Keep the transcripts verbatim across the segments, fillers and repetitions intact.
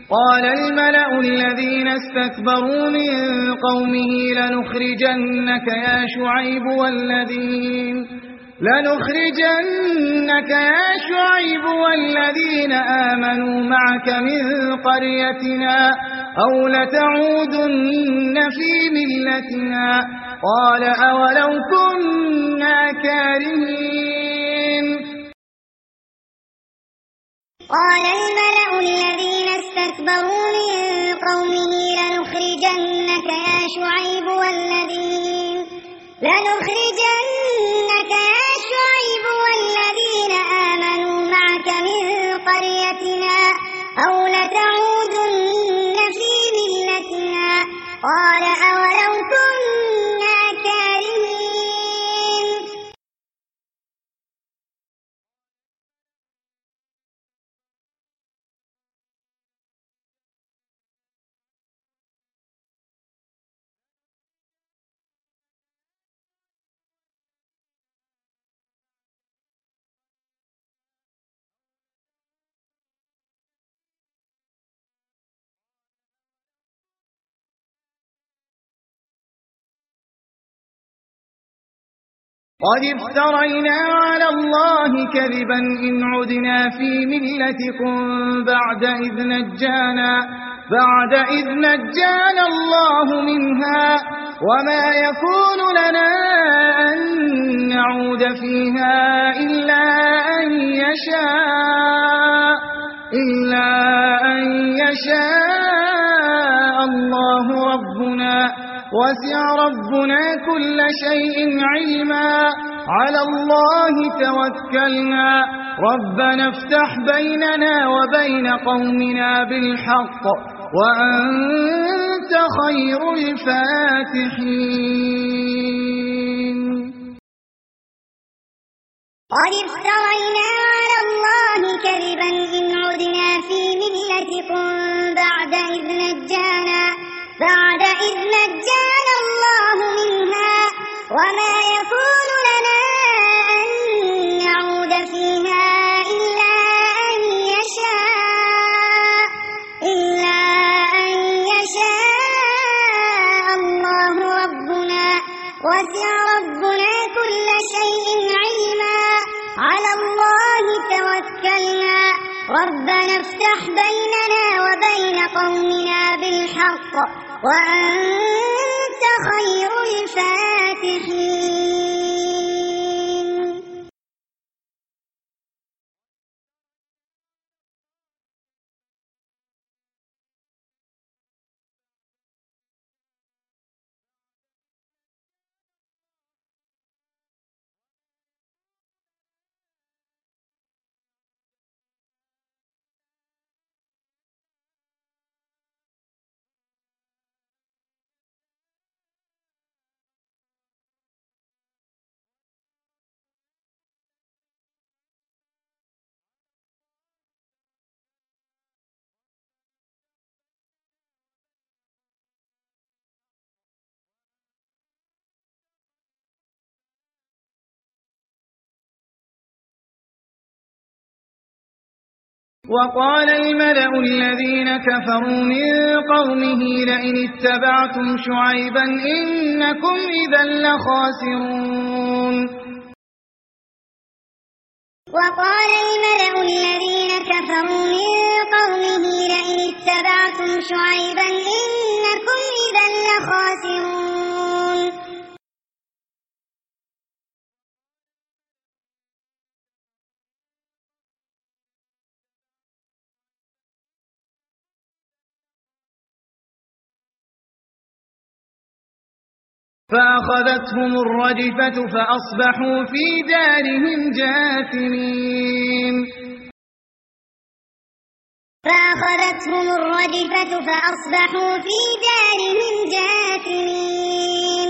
قال الملأ الذين استكبروا من قومه لنخرجنك يا شعيب والذين لنخرجنك يا شعيب والذين آمنوا معك من قريتنا أو لتعودن في ملتنا قال أولو كنا كارهين قال الملأ الذين استكبروا من قومه لنخرجنك يا شعيب والذين لنخرجنك يا شعيب والذين آمنوا معك من قريتنا أو لتعودن في ملتنا قال أولو كنا كارهين قد افترينا على الله كذبا إن عدنا في ملتكم بعد إذ نجانا بعد إذ نجانا الله منها وما يكون لنا أن نعود فيها إلا أن يشاء إلا أن يشاء الله ربنا وسع ربنا كل شيء علما على الله توكلنا ربنا افتح بيننا وبين قومنا بالحق وأنت خير الفاتحين قد افترينا على الله كذبا إن عدنا في ملتكم بعد إذ نجانا بعد إذ نجانا الله منها وما يكون لنا أن نعود فيها إلا أن يشاء إلا أن يشاء الله ربنا وسع ربنا كل شيء علما على الله توكلنا ربنا افتح بيننا وبين قومنا بالحق وأنت خير الفاتحين وقال الملأ الذين كفروا من قومه لئن اتبعتم شعيبا إنكم إذا لخاسرون وقال الملأ الذين كفروا من قومه لئن اتبعتم شعيبا إنكم إذا لخاسرون فأخذتهم الرجفة فأصبحوا في دارهم جاثمين فأخذتهم الرجفة فأصبحوا في دارهم جاثمين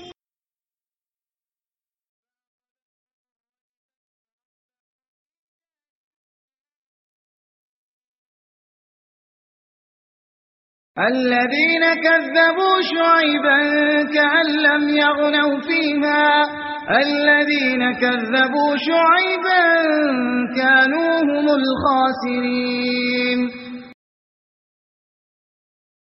الذين كذبوا شعيبا كأن لم يغنوا فيها الذين كذبوا شعيبا كانوا هم الخاسرين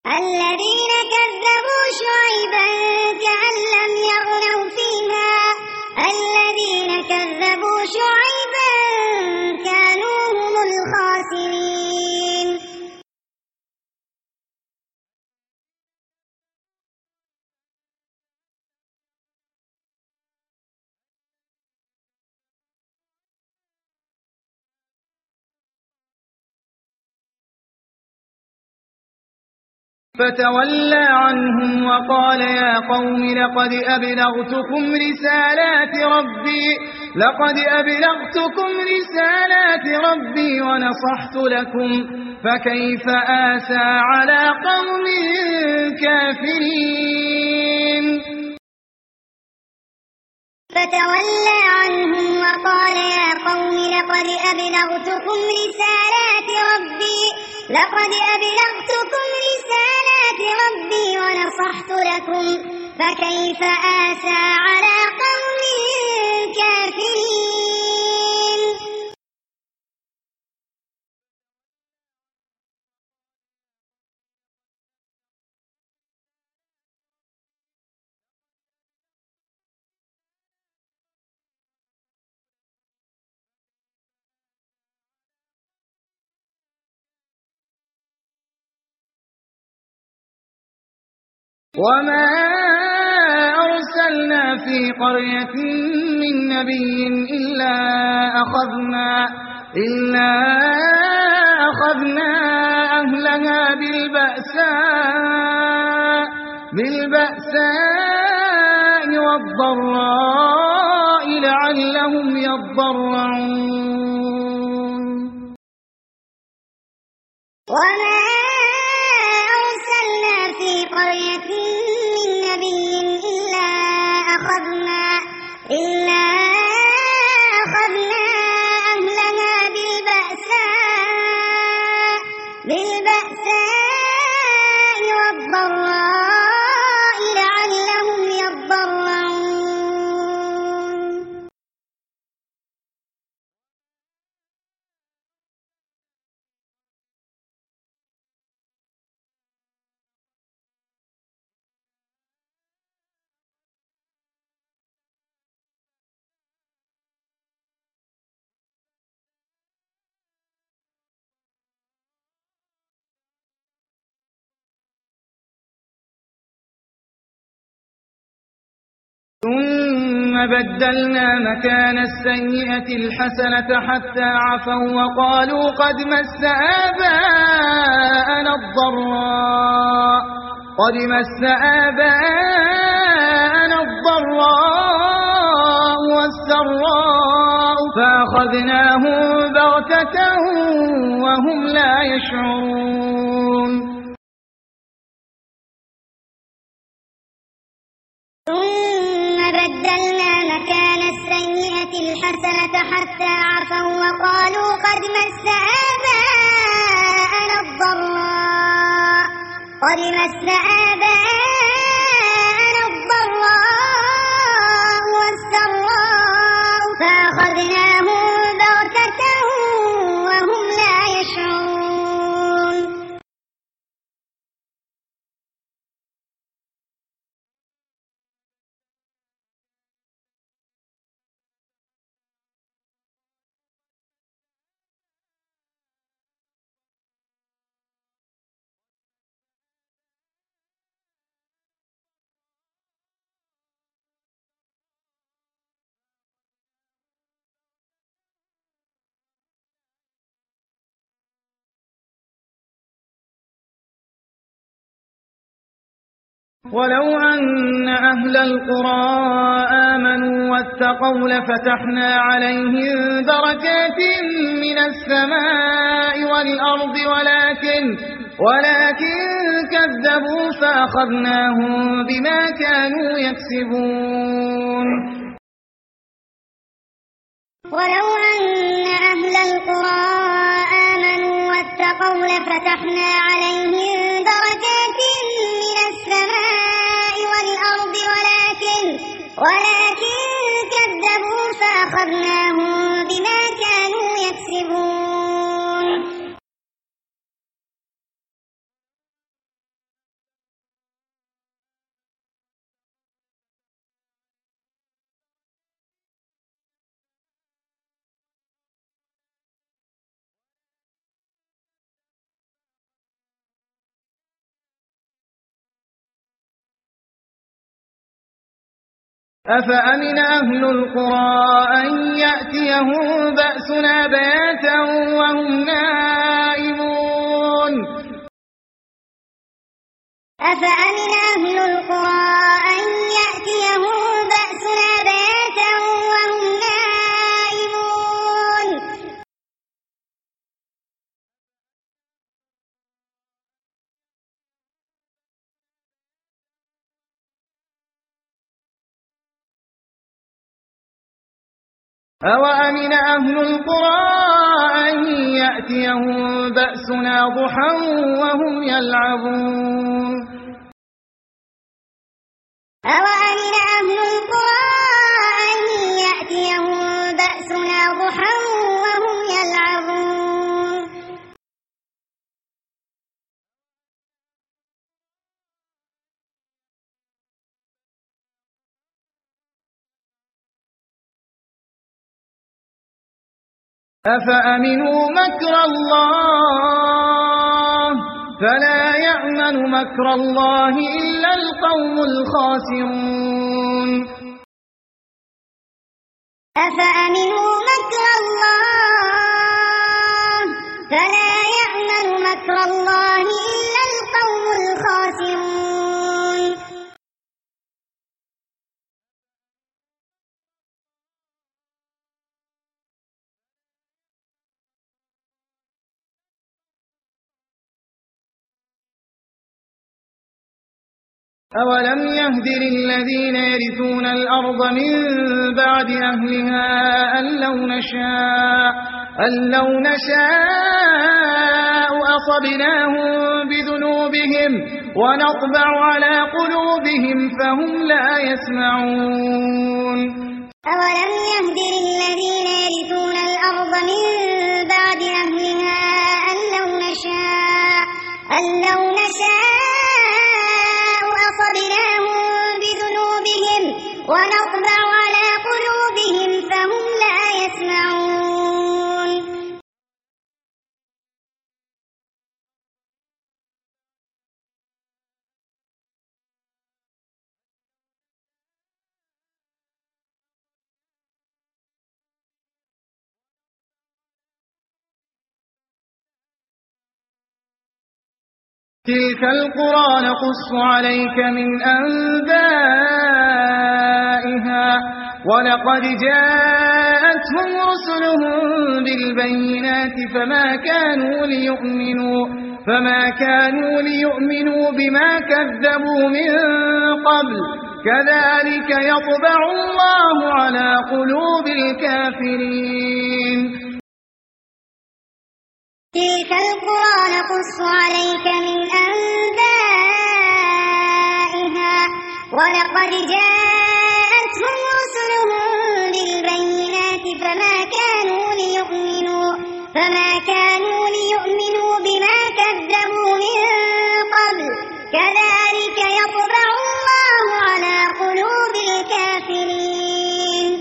الذين كذبوا شعيبا كأن لم يغنوا فيها الذين كذبوا شعيبا كانوا هم الخاسرين فتولى عنهم وقال يا قوم لقد أبلغتكم رسالات ربي لقد أبلغتكم رسالات ربي ونصحت لكم فكيف آسى على قوم كافرين فتولى عنهم وقال يا قوم لقد أبلغتكم رسالات ربي لقد أبلغتكم رسالات ربي ونصحت لكم فكيف آسى على قوم كافرين وما أرسلنا في قرية من نبي إلا أخذنا إلا أخذنا أهلها بالبأساء بالبأساء والضراء لعلهم يضرعون وما أرسلنا في قرية من نبي إلا أخذنا إلا أخذنا أهلها بالبأساء بالبأساء والضراء لعلهم يضرعون ثم بدلنا مكان السيئة الحسنة حتى عفوا وقالوا قد مس آباءنا الضراء قد مس آباءنا الضراء والسراء فأخذناهم بغتة وهم لا يشعرون ثم بدلنا مكان السيئة الحسنة حتى عفوا وقالوا قد مس آباءنا الضراء قد مس آباءنا الضراء والسراء فأخذناهم بغتة وهم لا يشعرون ولو أن أهل القرى آمنوا واتقوا لفتحنا عليهم بركات من السماء والأرض ولكن ولكن كذبوا فأخذناهم بما كانوا يكسبون ولو أن أهل القرى آمنوا واتقوا لفتحنا عليهم بركات من السماء والأرض ولكن ولكن كذبوا فأخذناهم بما كانوا يكسبون أفأمن أهل القرى أن يأتيهم بأسنا بياتا وهم نائمون أفأمن أهل القرى أن يأتيهم بأسنا بياتا وهم نائمون أوأمن أهل القرى أن يأتيهم بأسنا ضحى وهم يلعبون أوأمن أهل القرى أن يأتيهم بأسنا ضحى وهم يلعبون أفأمنوا مكر الله فلا يأمن مكر الله إلا القوم الخاسرون أفأمنوا مكر الله فلا يأمن مكر الله إلا القوم الخاسرون أولم يهد للذين يرثون الأرض من بعد أهلها أن لو نشاء, أن لو نشاء أصبناهم بذنوبهم ونطبع على قلوبهم فهم لا يسمعون أولم يهد للذين يرثون الأرض من بعد أهلها أن لو نشاء, أن لو نشاء أصبناهم بذنوبهم ونطبع على قلوبهم فهم لا يسمعون تلك القرى نقص عليك من أنبائها ولقد جاءتهم رسلهم بالبينات فما كانوا ليؤمنوا فما كانوا ليؤمنوا بما كذبوا من قبل كذلك يطبع الله على قلوب الكافرين تلك القرى نقص عليك من أنبائها ولقد جاءتهم رسلهم بالبينات فما كانوا ليؤمنوا فما كانوا ليؤمنوا بما كذبوا من قبل كذلك يطبع الله على قلوب الكافرين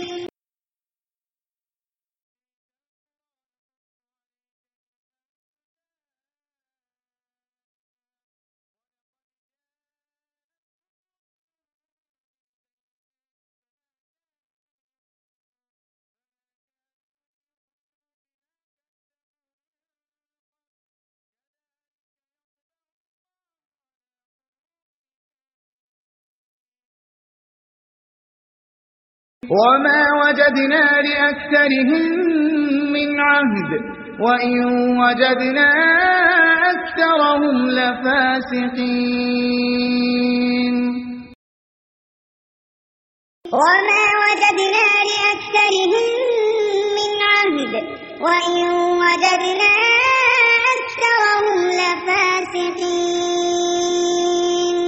وما وجدنا لأكثرهم من عهد وإن وجدنا أكثرهم لفاسقين وما وجدنا لأكثرهم من عهد وإن وجدنا أكثرهم لفاسقين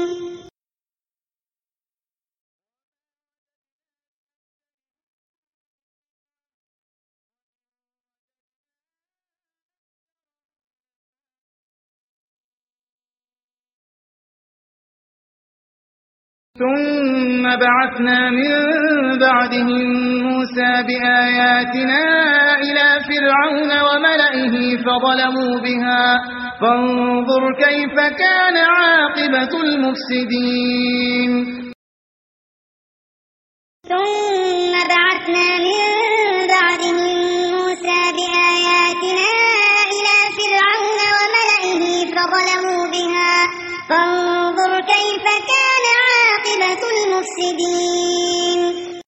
ثم بعثنا من بعدهم موسى بآياتنا إلى فرعون وملئه فظلموا بها فانظر كيف كان عاقبة المفسدين ثم بعثنا من بعدهم موسى بآياتنا إلى فرعون وملئه فظلموا بها فانظر كيف كان عاقبة المفسدين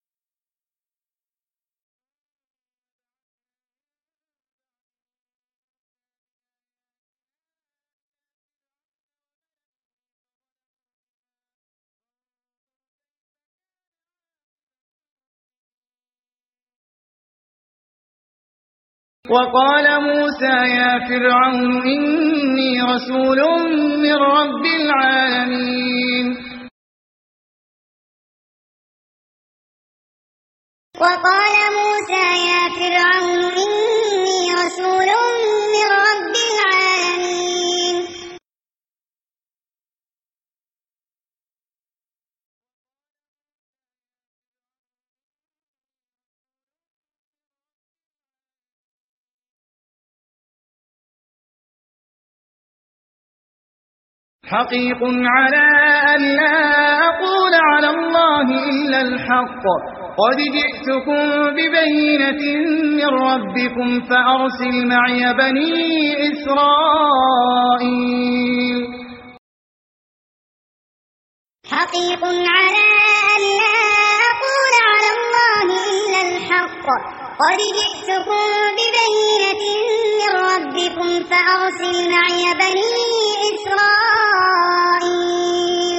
وقال موسى يا فرعون إني رسول من رب العالمين وقال موسى يا فرعون إني رسول من رب العالمين حقيق على أن لا أقول على الله إلا الحق قد جئتكم ببينة من ربكم فأرسل معي بني إسرائيل حقيق على أن لا أقول على الله إلا الحق قد جئتكم ببينة من ربكم فأرسل معي بني إسرائيل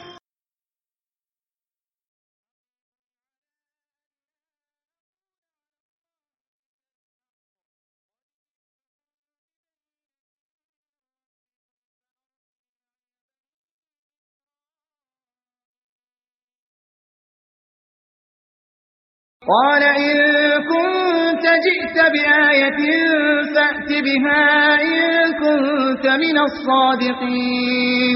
قال إن كنت جئت بآية فأت بها إن كنت من الصادقين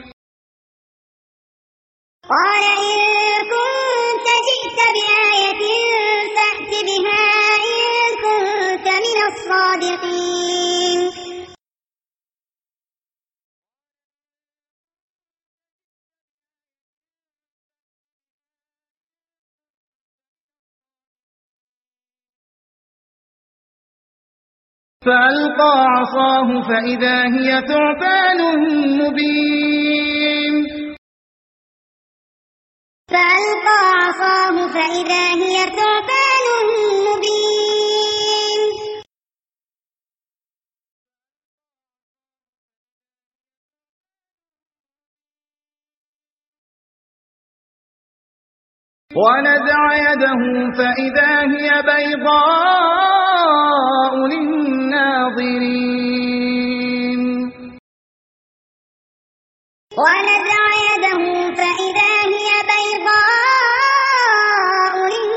قال إن كنت جئت بآية فأت بها إن كنت من الصادقين فألقى عصاه فإذا هي ثعبان مبين فألقى عصاه فإذا هي ثعبان مبين ونزع يده فإذا هي بيضاء للناظرين ونزع يده فإذا هي بيضاء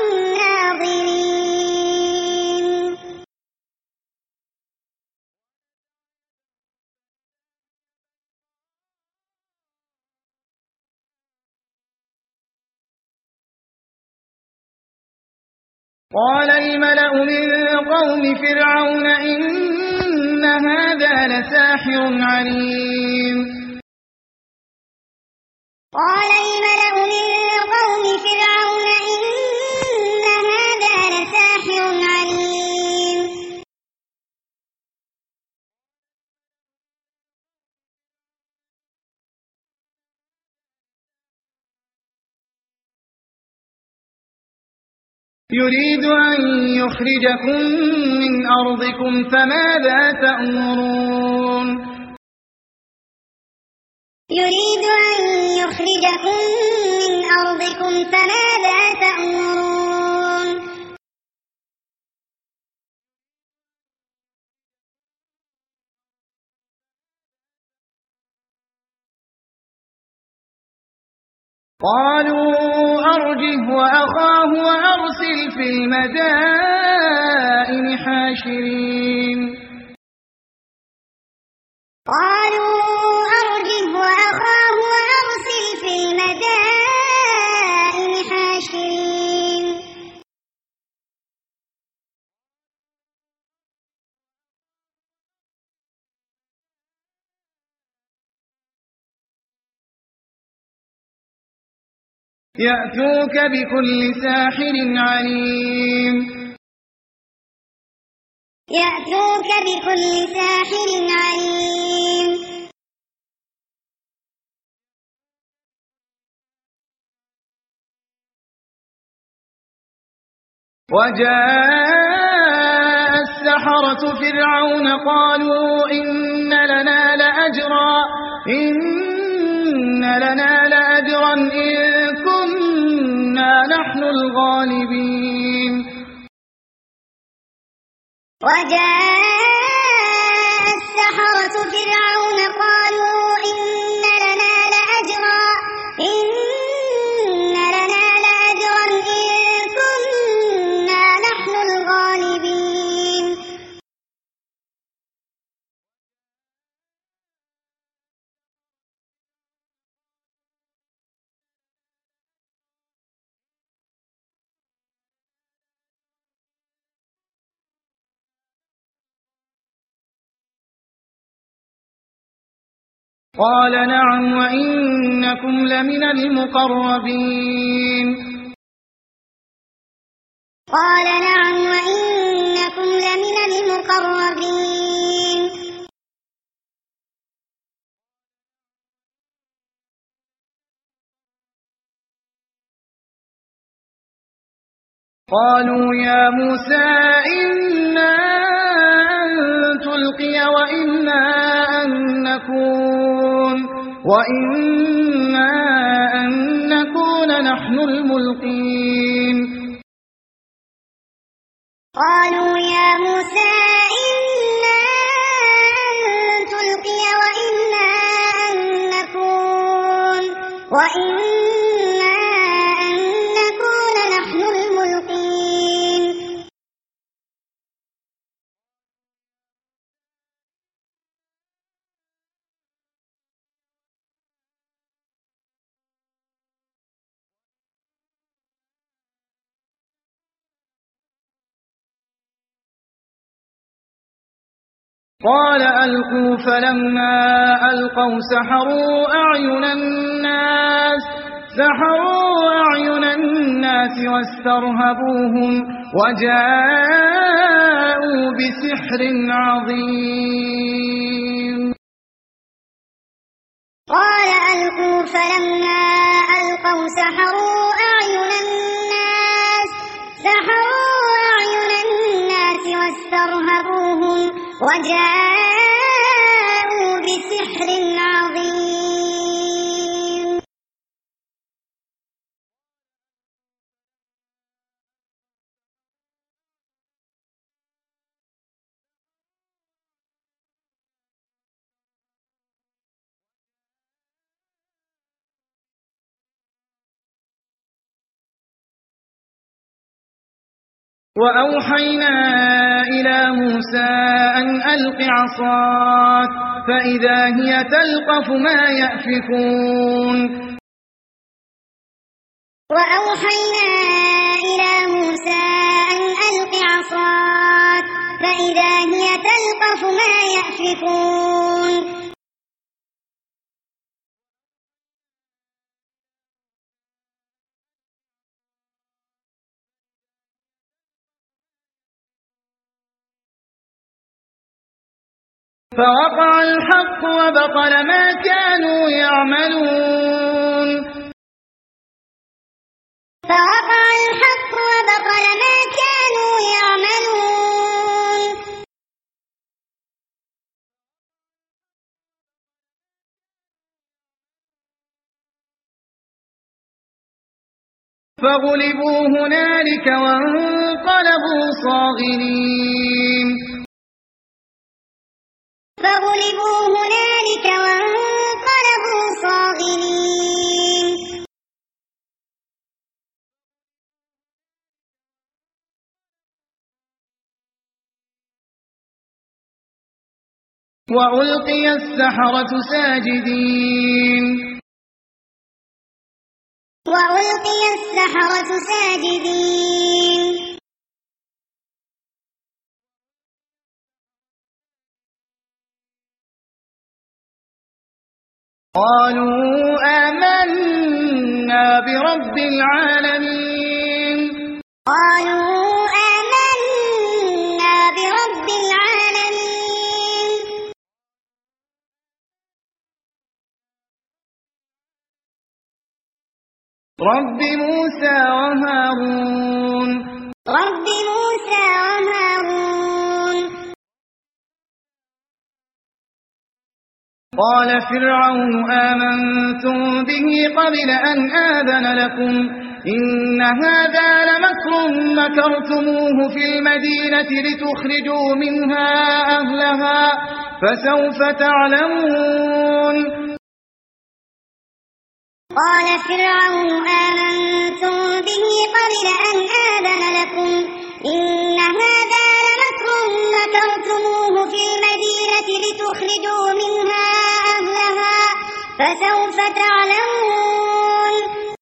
للناظرين قال الملأ من قوم فرعون إن هذا لساحر عليم قال الملأ من قوم فرعون إن هذا لساحر عليم يريد أن يخرجكم من أرضكم فماذا تأمرون يريد أن يخرجكم من أرضكم فماذا تأمرون قالوا أرجه وأخاه وأرسل في المدائن حاشرين قالوا أرجه وأخاه وأرسل في المدائن حاشرين يأتوك بكل ساحر عليم يأتوك بكل ساحر عليم وجاء السحرة فرعون قالوا إن لنا لأجرا إن لنا لأجرا إن كنا نحن الغالبين وجاء السحرة فرعون قالوا إن لنا لأجرا إن لنا لأجرا إن كنا نحن الغالبين قال نعم وإنكم لمن المقربين قال نعم وإنكم لمن المقربين قالوا يا موسى إما أن تلقي وإما أن نكون وإما أن نكون نحن الملقين قالوا يا موسى إما أن تلقي وإما أن نكون وإما أن نكون نحن الملقين قال ألقوا فلما ألقوا سحروا أعين الناس سحروا أعين الناس واسترهبوهم وجاءوا بسحر عظيم قال ألقوا فلما ألقوا سحروا أعين الناس سحروا أعين الناس واسترهبوهم وجاءوا بسحر عظيم وأوحينا إلى موسى أن ألق عصاك فإذا هي تلقف ما يأفكون وأوحينا إلى موسى أن ألق عصاك فإذا هي تلقف ما يأفكون فوقع الحق وبطل ما كانوا يعملون فوقع الحق وبطل ما كانوا يعملون فغلبوا هنالك وانقلبوا صاغرين فغلبوا هنالك وانقلبوا صاغرين وألقي السحرة ساجدين وألقي السحرة ساجدين قالوا آمنا برب العالمين قالوا آمنا برب العالمين رب موسى وهارون رب موسى وهارون قال فرعون آمنتم به قبل أن آذن لكم إن هذا لمكر مكرتموه في المدينة لتخرجوا منها أهلها فسوف تعلمون قال فرعون آمنتم به قبل أن آذن لكم إن هذا لمكر مكرتموه في المدينة لتخرجوا منها أهلها فسوف تعلمون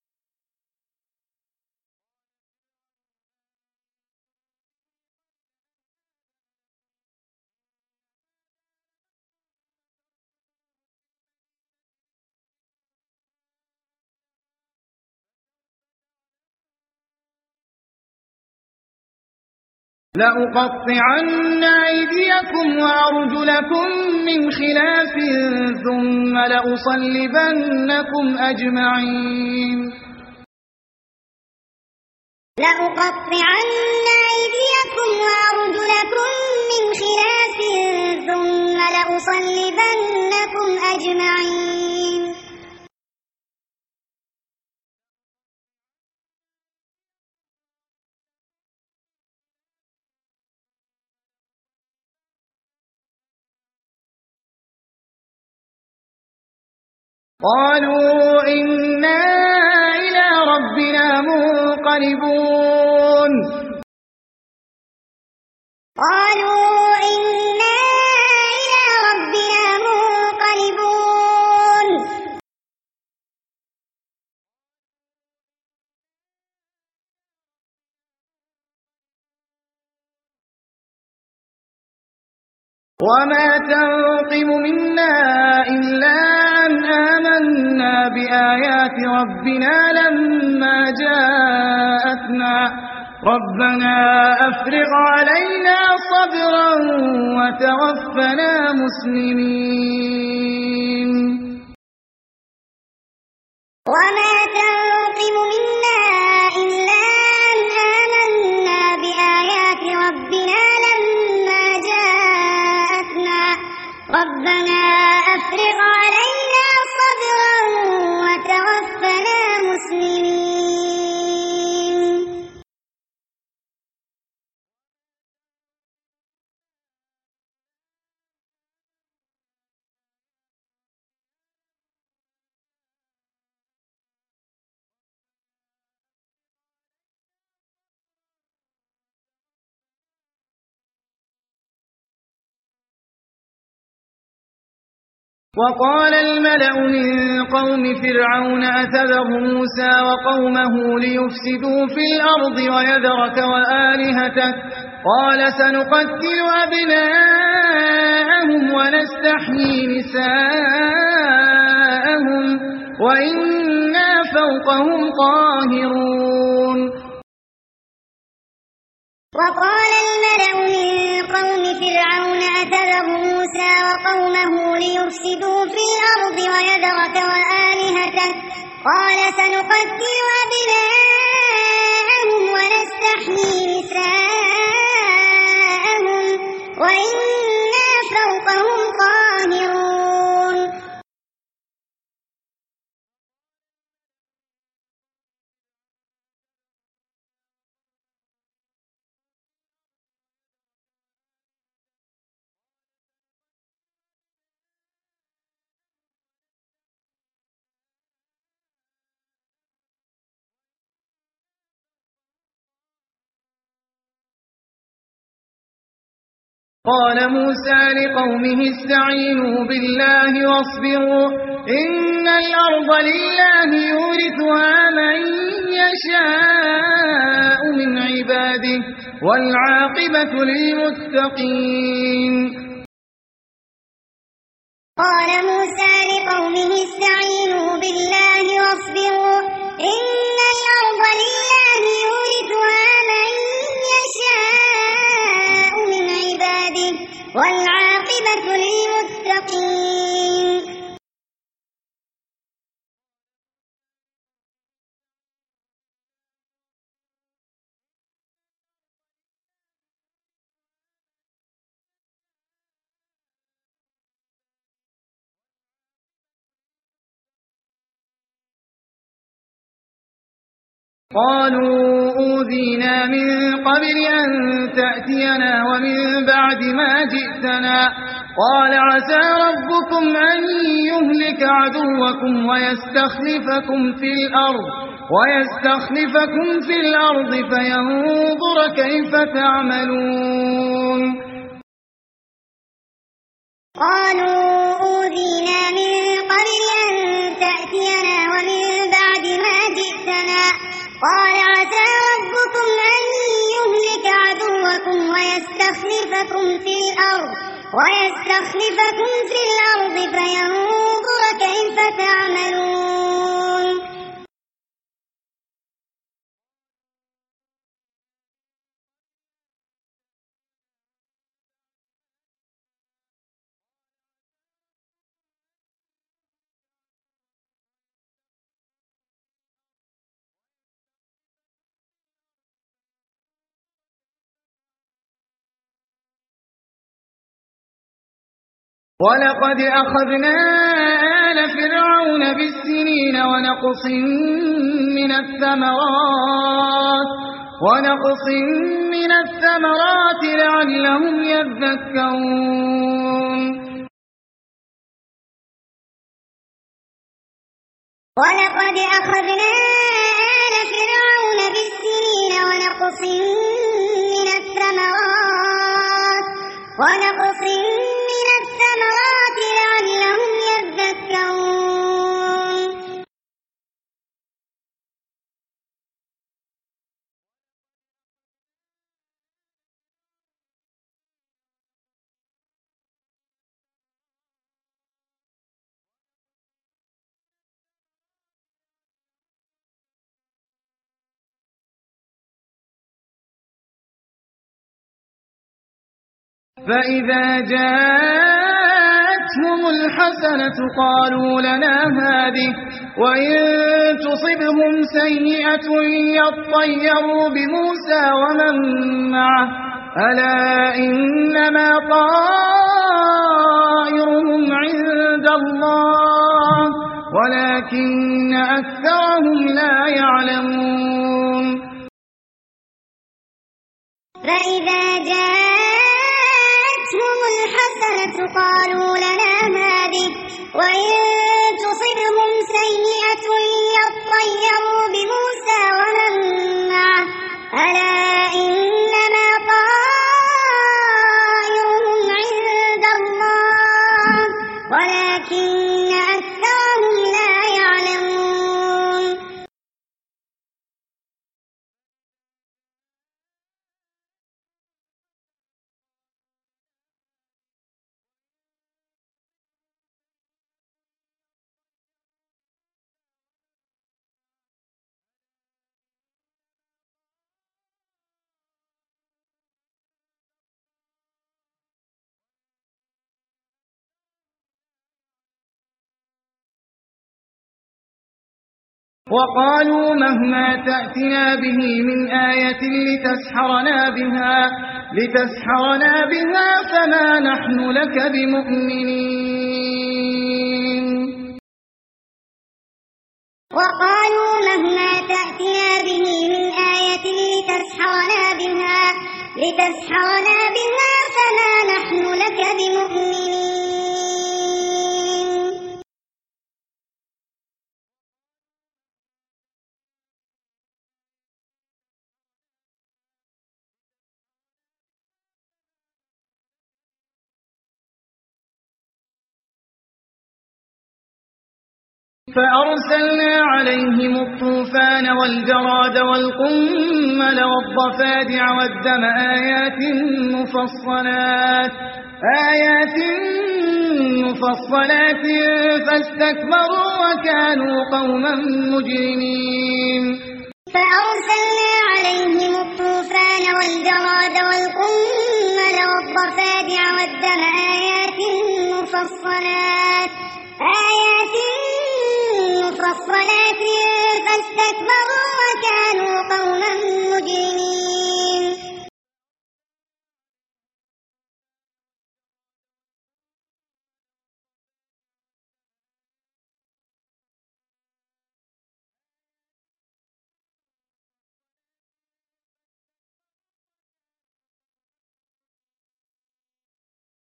لأقطعن أيديكم وأرجلكم من خلاف ثم لأصلبنكم أجمعين لأقطعن أيديكم وأرجلكم من خلاف ثم لأصلبنكم أجمعين قالوا إنا إلى ربنا منقلبون قالوا إنا إلى ربنا منقلبون وما تنقم منا إلا أن آمنا بآيات ربنا لما جاءتنا ربنا أفرغ علينا صبرا وتوفنا مسلمين وما تنقم منا إلا أن آمنا بآيات ربنا لما جاءتنا ربنا أفرغ علينا صبرا وتوفنا مسلمين وقال الملأ من قوم فرعون أتذر موسى وقومه ليفسدوا في الأرض ويذرك وآلهتك قال سنقتل أبناءهم ونستحيي نساءهم وإنا فوقهم قاهرون وقال الملأ من قوم فرعون أتذر موسى وقومه ليفسدوا في الأرض ويذرك وآلهتك قال سنقتل أبناءهم ونستحيي نساءهم وإنا فوقهم قاهرون قال موسى لقومه استعينوا بالله واصبروا إن الأرض لله يورثها من يشاء من عباده والعاقبة للمتقين قال موسى لقومه استعينوا بالله واصبروا إن الأرض قالوا أوذينا من قبل أن تأتينا ومن بعد ما جئتنا قال عسى ربكم أن يهلك عدوكم ويستخلفكم في الأرض ويستخلفكم في الأرض فينظر كيف تعملون. قالوا أوذينا من قبل أن تأتينا ومن بعد ما جئتنا قال عسى ربكم أن يهلك عدوكم ويستخلفكم في الأرض ويستخلفكم في الأرض فينظر كيف تعملون. ولقد أخذنا آل فرعون بالسنين ونقص من الثمرات ونقص من الثمرات لعلهم يذكرون. ولقد أخذنا آل فرعون بالسنين ونقص من الثمرات ونقص من الثمرات لعلهم يذكرون. فإذا جاءتهم الحسنة قالوا لنا هذه وإن تصبهم سيئة يطيروا بموسى ومن معه ألا إنما طائرهم عند الله ولكن أكثرهم لا يعلمون. فإذا جاءتهم الحسنة قالوا لنا هذه وإن تصبهم سيئة يطيروا بموسى ومن معه ألا إنما طائرهم عند الله ولكن أكثرهم لا يعلمون. وقالوا مهما تأتنا به من آية لتسحرنا بها لتسحرنا بها فما نحن لك بمؤمنين. وقالوا مهما تأتنا به من آية لتسحرنا بها لتسحرنا بها فما نحن لك بمؤمنين. فأرسلنا عليهم الطوفان والجراد والقمل والضفادع والدم آيات مفصلات آيات مفصلات فاستكبروا وكانوا قوما مجرمين. فأرسلنا عليهم الطوفان والجراد والقمل والضفادع والدم آيات مفصلات آيات مفصلات فاستكبروا وكانوا قوما مجرمين.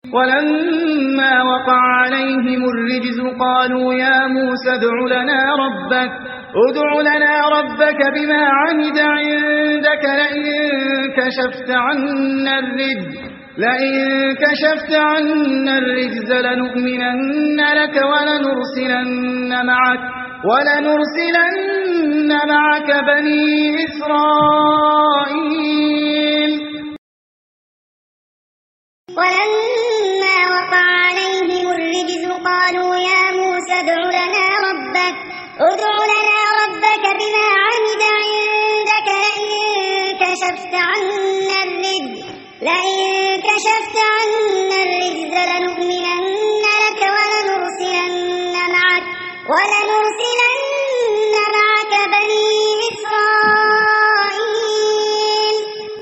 ولما وقع عليهم الرجز قالوا يا موسى ادع لنا ربك ادع لنا ربك بما عهد عندك لئن كشفت عنا الرجز لئن كشفت عنا الرجز لنؤمنن لك ولنرسلن معك ولنرسلن معك بني إسرائيل. ولما وقع عليهم الرجز قالوا يا موسى ادع لنا ربك ادع لنا ربك بما عهد عندك لئن كشفت عنا الرجز لئن كشفت عنا الرجز لنؤمنن لك ولنرسلن معك ولنرسلن معك بني إسرائيل.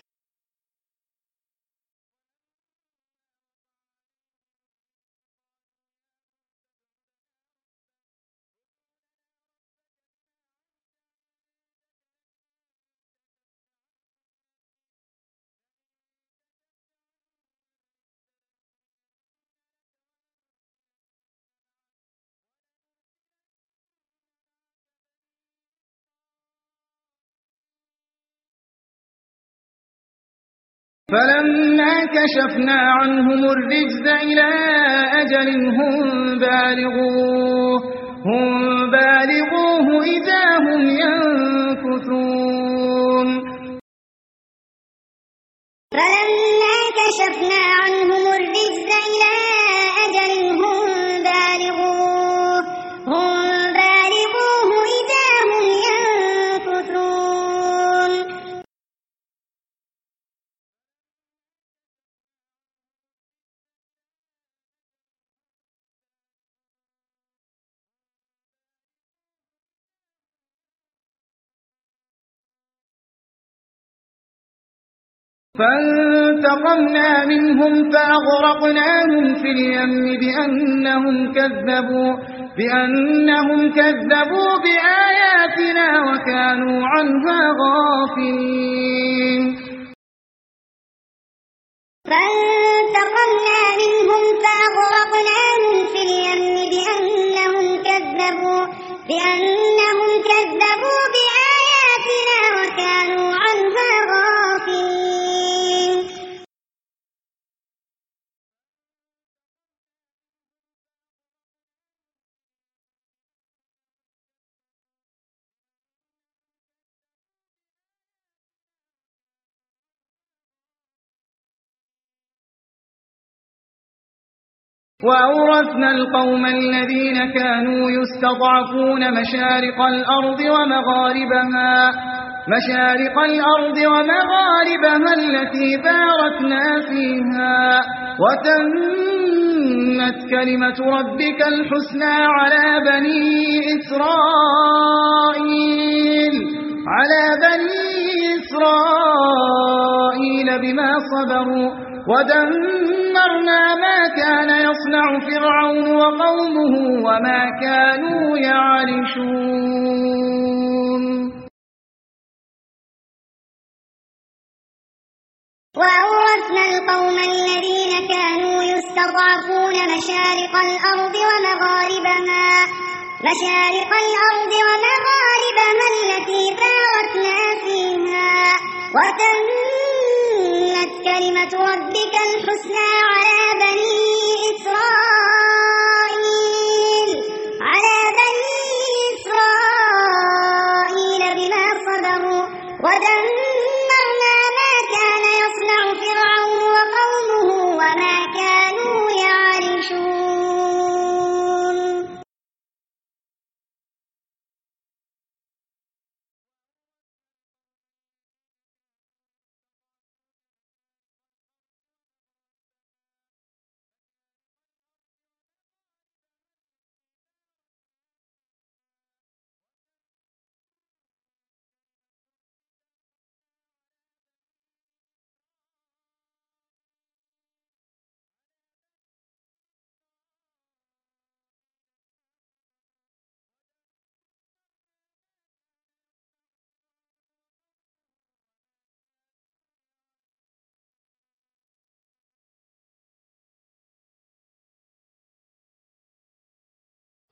فلما كشفنا عنهم الرجز إلى أجل هم بالغوه هم بالغوه إذا هم ينكثون. فلما كشفنا عنهم الرجز إلى أجل هم بالغوه هم بالغوه إذا هم ينكثون. فانتقمنا منهم فأغرقناهم في اليم بأنهم كذبوا بأنهم كذبوا بآياتنا وكانوا عنها غافلين. فانتقمنا منهم فأغرقناهم في اليم بأنهم كذبوا بأنهم كذبوا بآياتنا وكانوا عنها غافلين. وأورثنا القوم الذين كانوا يستضعفون مشارق الأرض ومغاربها مشارق الأرض ومغاربها التي باركنا فيها وتمت كلمة ربك الحسنى على بني إسرائيل على بني إسرائيل بما صبروا ودمرنا ما كان يصنع فرعون وقومه وما كانوا يعرشون. وأورثنا القوم الذين كانوا يستضعفون مشارق الأرض ومغاربها مشارق الأرض ومغاربها التي باركنا فيها وتمت كلمة ربك الحسنى على بني إسرائيل على بني إسرائيل بما صبروا ودمرنا ما كان يصنع فرعون وقومه وما كانوا يعرشون.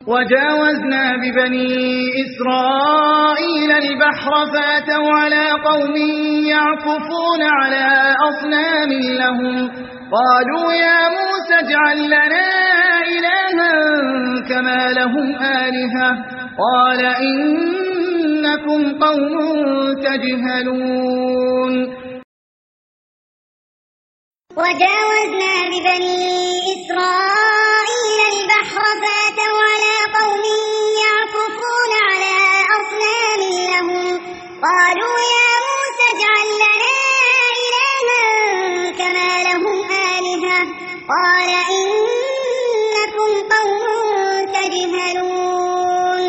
وجاوزنا ببني إسرائيل البحر فأتوا على قوم يعكفون على أصنام لهم قالوا يا موسى اجعل لنا إلها كما لهم آلهة قال إنكم قوم تجهلون وجاوزنا ببني إسرائيل البحر فأتوا على قوم يعكفون على أصنام لهم قالوا يا موسى اجعل لنا إلها كما لهم آلهة قال إنكم قوم تجهلون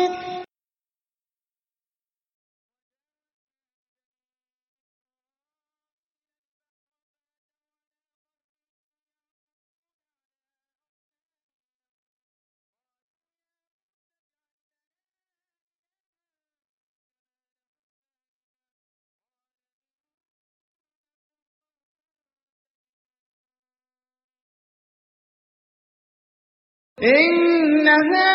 إن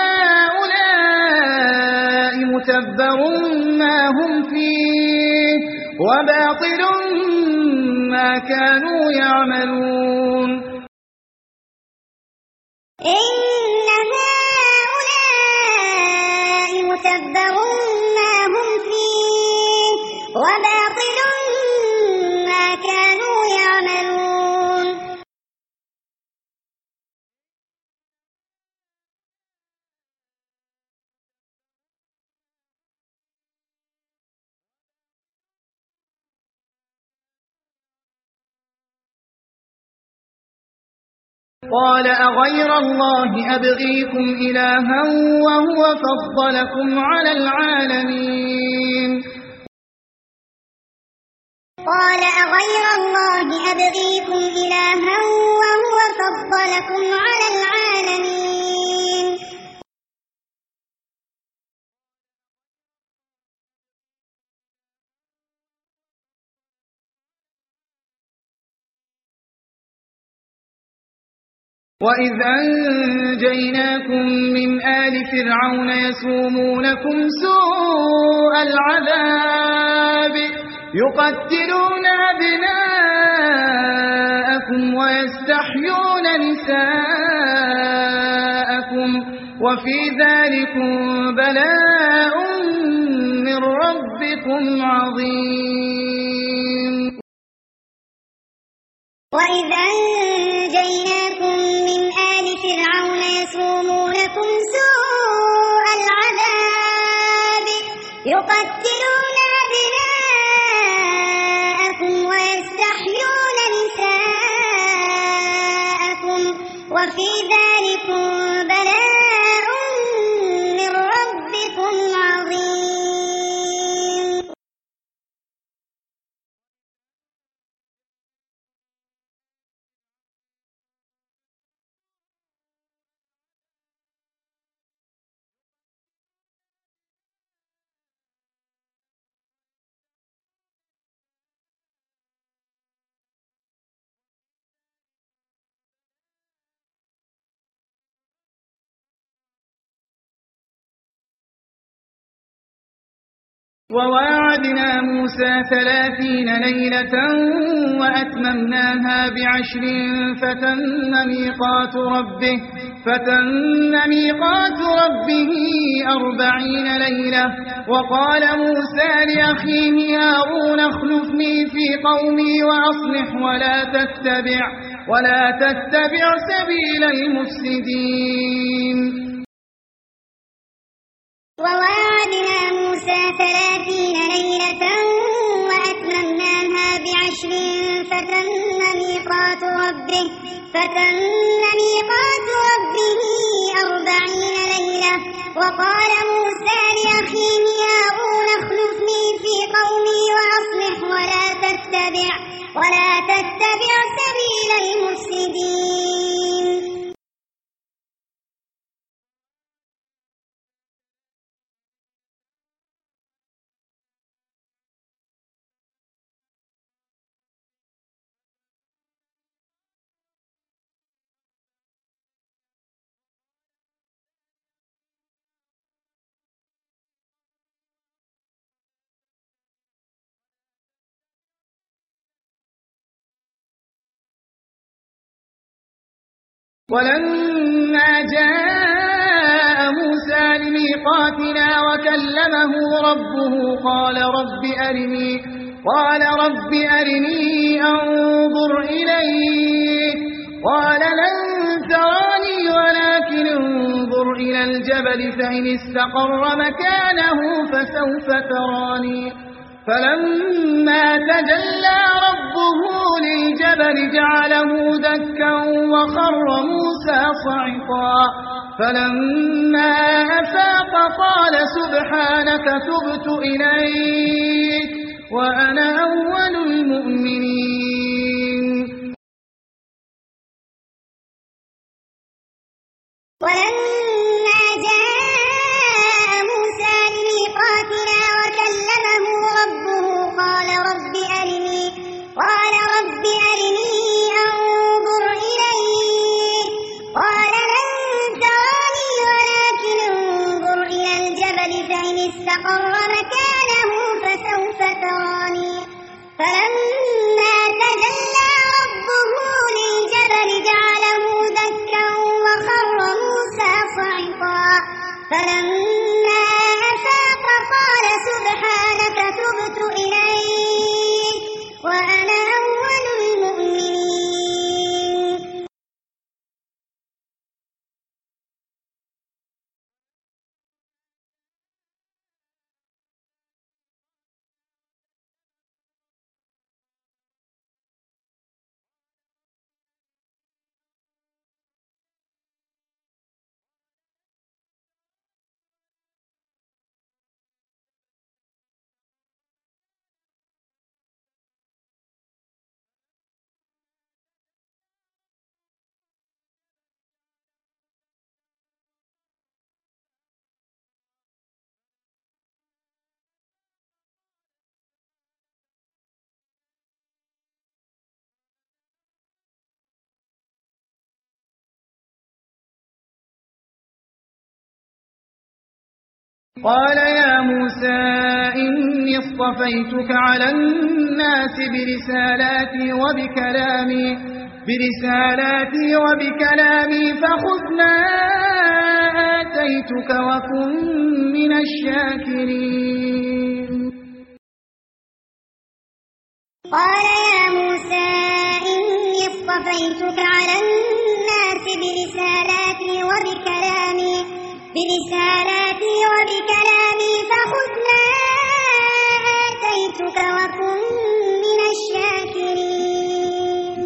هؤلاء متبر ما هم فيه وباطل ما كانوا يعملون إن هؤلاء متبر ما هم فيه وباطل ما كانوا يعملون قال أغير الله أبغيكم إلها وهو فضلكم على العالمين قال أغير الله أبغيكم إلها وهو فضلكم على العالمين وإذ أنجيناكم من آل فرعون يسومونكم سوء العذاب يقتلون أبناءكم ويستحيون نساءكم وفي ذلكم بلاء من ربكم عظيم وإذ أنجيناكم من آل فرعون يسومونكم سوء العذاب يقتلون أبناءكم ويستحيون نساءكم وفي ذلكم بلاء من ربكم عظيم وواعدنا موسى ثلاثين ليلة وأتممناها بعشر فتم ميقات ربه فتم ميقات ربه أربعين ليلة وقال موسى لأخيه هارون اخلفني في قومي وأصلح ولا تتبع ولا تتبع سبيل المفسدين وواعدنا موسى ثلاثين ليلة وأتممناها بعشر فتم ميقات ربه فتم ميقات ربه أربعين ليلة وقال موسى لأخيه هارون اخلفني في قومي وأصلح ولا تتبع ولا تتبع سبيل المفسدين ولما جاء موسى لميقاتنا وكلمه ربه قال رب أرني قال رب أرني أنظر إليك قال لن تراني ولكن انظر إلى الجبل فإن استقر مكانه فسوف تراني فلما تجلى ربه للجبل جعله دكا وخر موسى صعقا فلما أفاق قال سبحانك تبت إليك وأنا أول المؤمنين. ولما جاء موسى لميقاتنا وكلمه ربه قال رب أرني قال رب أرني أنظر إليك قال لن تراني ولكن انظر إلى الجبل فإن استقر مكانه فسوف تراني فلما تجلى ربه للجبل جعله دكا وخر موسى صعقا فلما أفاق قال سبحانك تبت إليك وأنا أول المؤمنين. قال يا موسى إني اصطفيتك على الناس برسالاتي وبكلامي برسالاتي وبكلامي فخذ ما آتيتك وكن من الشاكرين. قال يا موسى إني اصطفيتك على الناس برسالاتي وبكلامي برسالاتي وبكلامي فخذ ما آتيتك وكن من الشاكرين.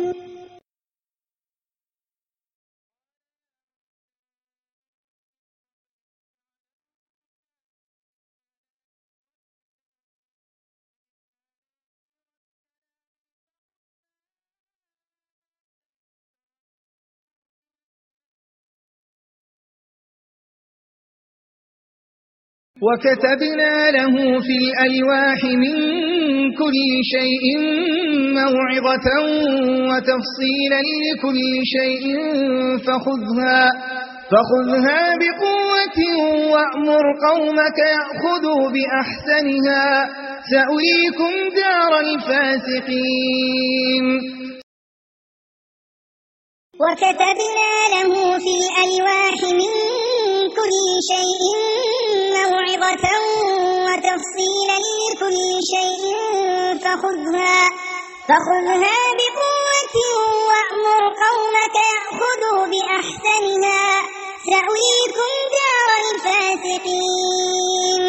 وكتبنا له في الألواح من كل شيء موعظة وتفصيلا لكل شيء فخذها فخذها بقوة وأمر قومك يأخذوا بأحسنها سأريكم دار الفاسقين. وكتبنا له في الألواح من كل شيء موعظة وتفصيلا لكل شيء فخذها فخذها بقوة وأمر قومك يأخذوا بأحسنها سأريكم دار الفاسقين.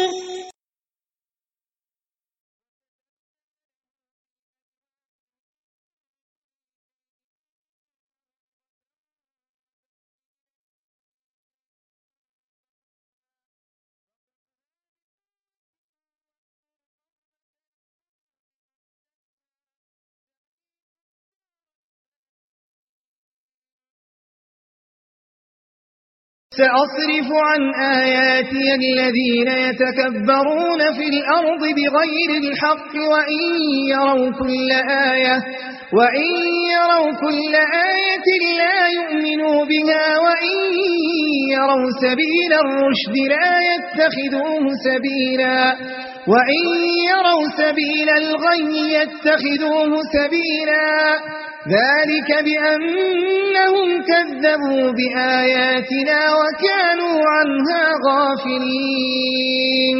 سأصرف عن آياتي الذين يتكبرون في الأرض بغير الحق وإن يروا كل آية وإن يروا كل آية لا يؤمنوا بها وإن يروا سبيل الرشد لا يتخذوه سبيلا وإن يروا سبيل الغي يتخذوه سبيلا ذلك بأنهم كذبوا بآياتنا وكانوا عنها غافلين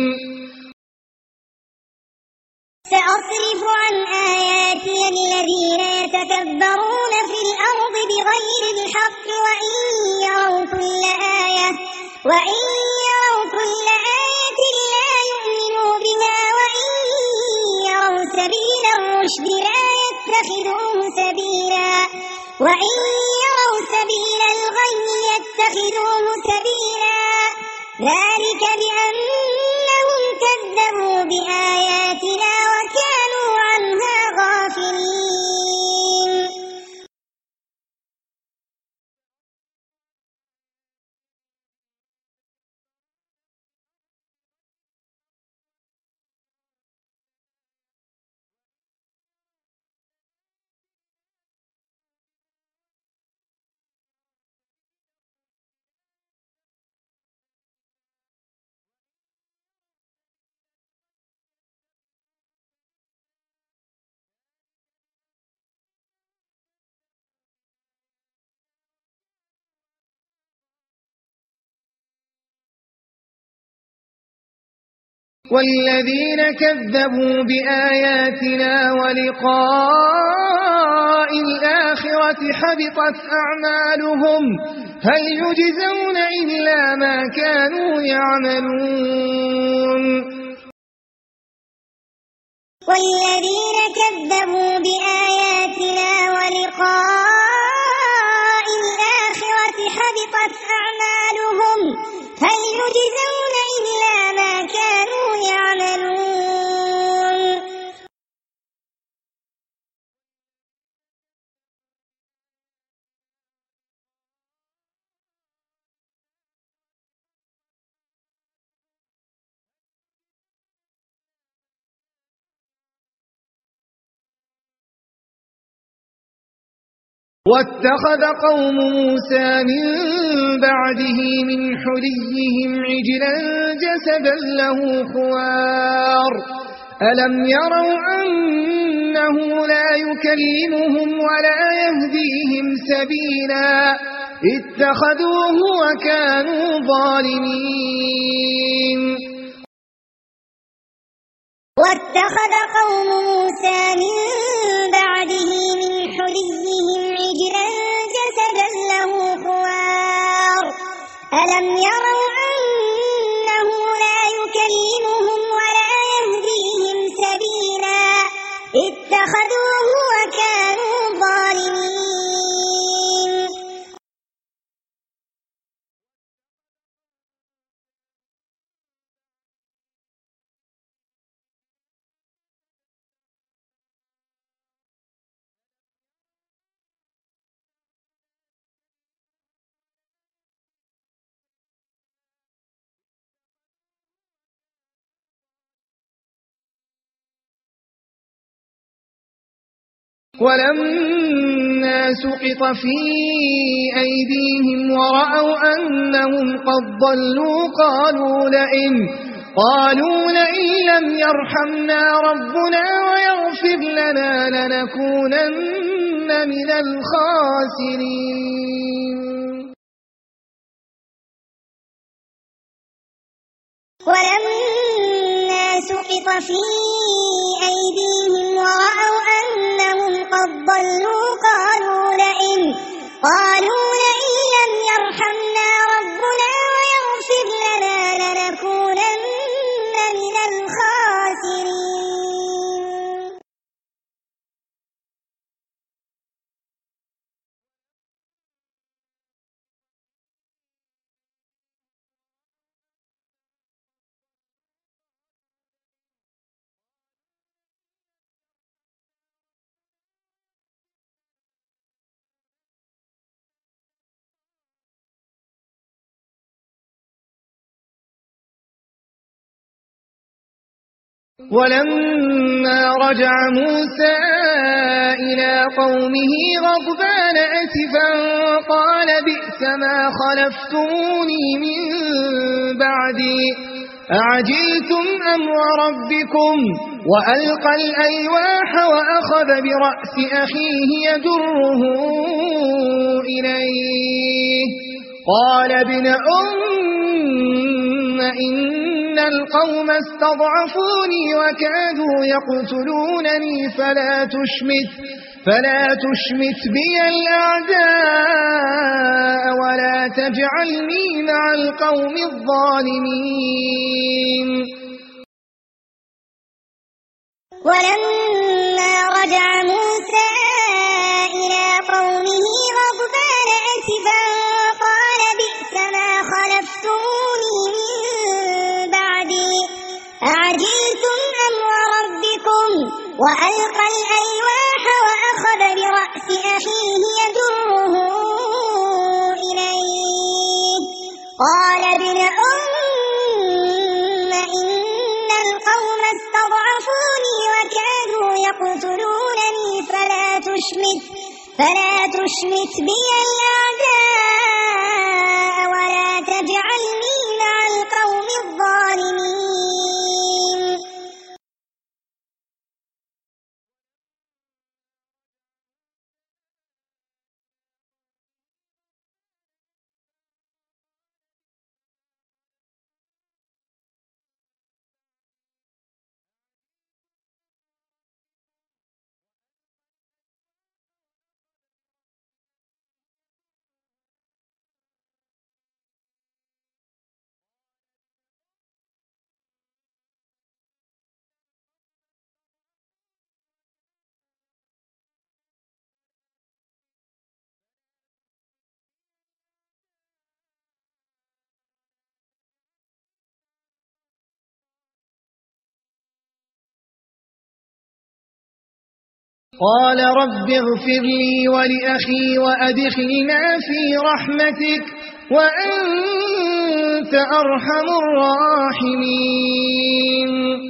سأصرف عن آياتي الذين يتكبرون في الأرض بغير الحق وإن يروا كل آية وإن يروا كل آية لا يؤمنوا بها وإن يروا سبيل الرشد لا يتخذوه سبيلا وإن يروا سبيل الغي يتخذوه سبيلا ذلك بأنهم كذبوا بآياتنا وكانوا عنها غافلين والذين كذبوا بآياتنا ولقاء الآخرة حبطت أعمالهم هل يجزون إلا ما كانوا يعملون والذين كذبوا بآياتنا ولقاء الآخرة حبطت أعمالهم هل يجزون إلا ما كانوا يعملون واتخذ قوم موسى من بعده من حليهم عجلا جسدا له خوار ألم يروا أنه لا يكلمهم ولا يهديهم سبيلا اتخذوه وكانوا ظالمين واتخذ قوم موسى من بعده من حليهم عجلا جسدا له خوار ألم يروا أنه لا يكلمهم ولا يهديهم سبيلا اتخذوه وكانوا ظالمين ولما سقط في أيديهم ورأوا أنهم قد ضلوا قالوا لئن قالوا لئن لم يرحمنا ربنا ويغفر لنا لنكونن من الخاسرين ولما سقط في أيديهم ورأوا أنهم قد ضلوا قالوا لئن قالوا لئن لم يرحمنا ربنا ويغفر لنا لنكونن من الخاسرين ولما رجع موسى إلى قومه غضبان أسفا قال بئس ما خلفتموني من بعدي أعجلتم أمر ربكم وألقى الألواح وأخذ برأس أخيه يجره إليه قال ابن أم إن القوم استضعفوني وكادوا يقتلونني فلا تشمت فلا تشمت بي الأعداء ولا تجعلني مع القوم الظالمين. ولما رجع موسى إلى قومه غضبان أسفا قال بئس ما خلفتموني من بعدي أعجلتم أمر ربكم وألقى الألواح وأخذ برأس أخيه يجره إليه قال ابن أم إن القوم استضعفوني وكادوا يقتلونني فلا تشمت فلا تشمت بي الأعداء ولا تجعلني مع القوم الظالمين. قال رب اغفر لي ولأخي وأدخلنا في رحمتك وأنت أرحم الراحمين.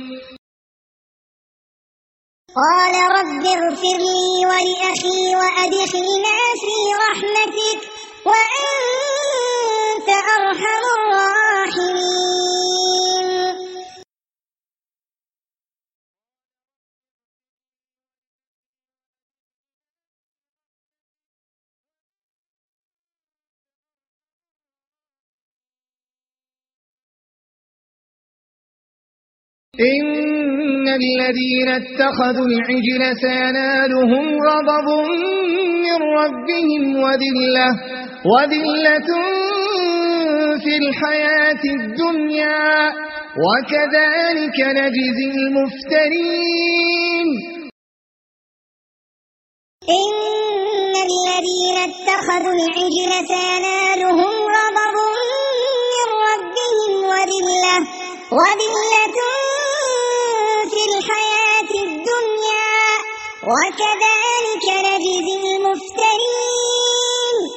قال رب اغفر لي ولأخي وأدخلنا في رحمتك وأنت أرحم الراحمين. إن الذين اتخذوا العجل سينالهم غضب من ربهم وذلة وذلة في الحياة الدنيا وكذلك نجزي المفترين. إن الذين اتخذوا العجل سينالهم غضب من ربهم وذلة وذلة في الحياة الدنيا وكذلك نجزي المفترين.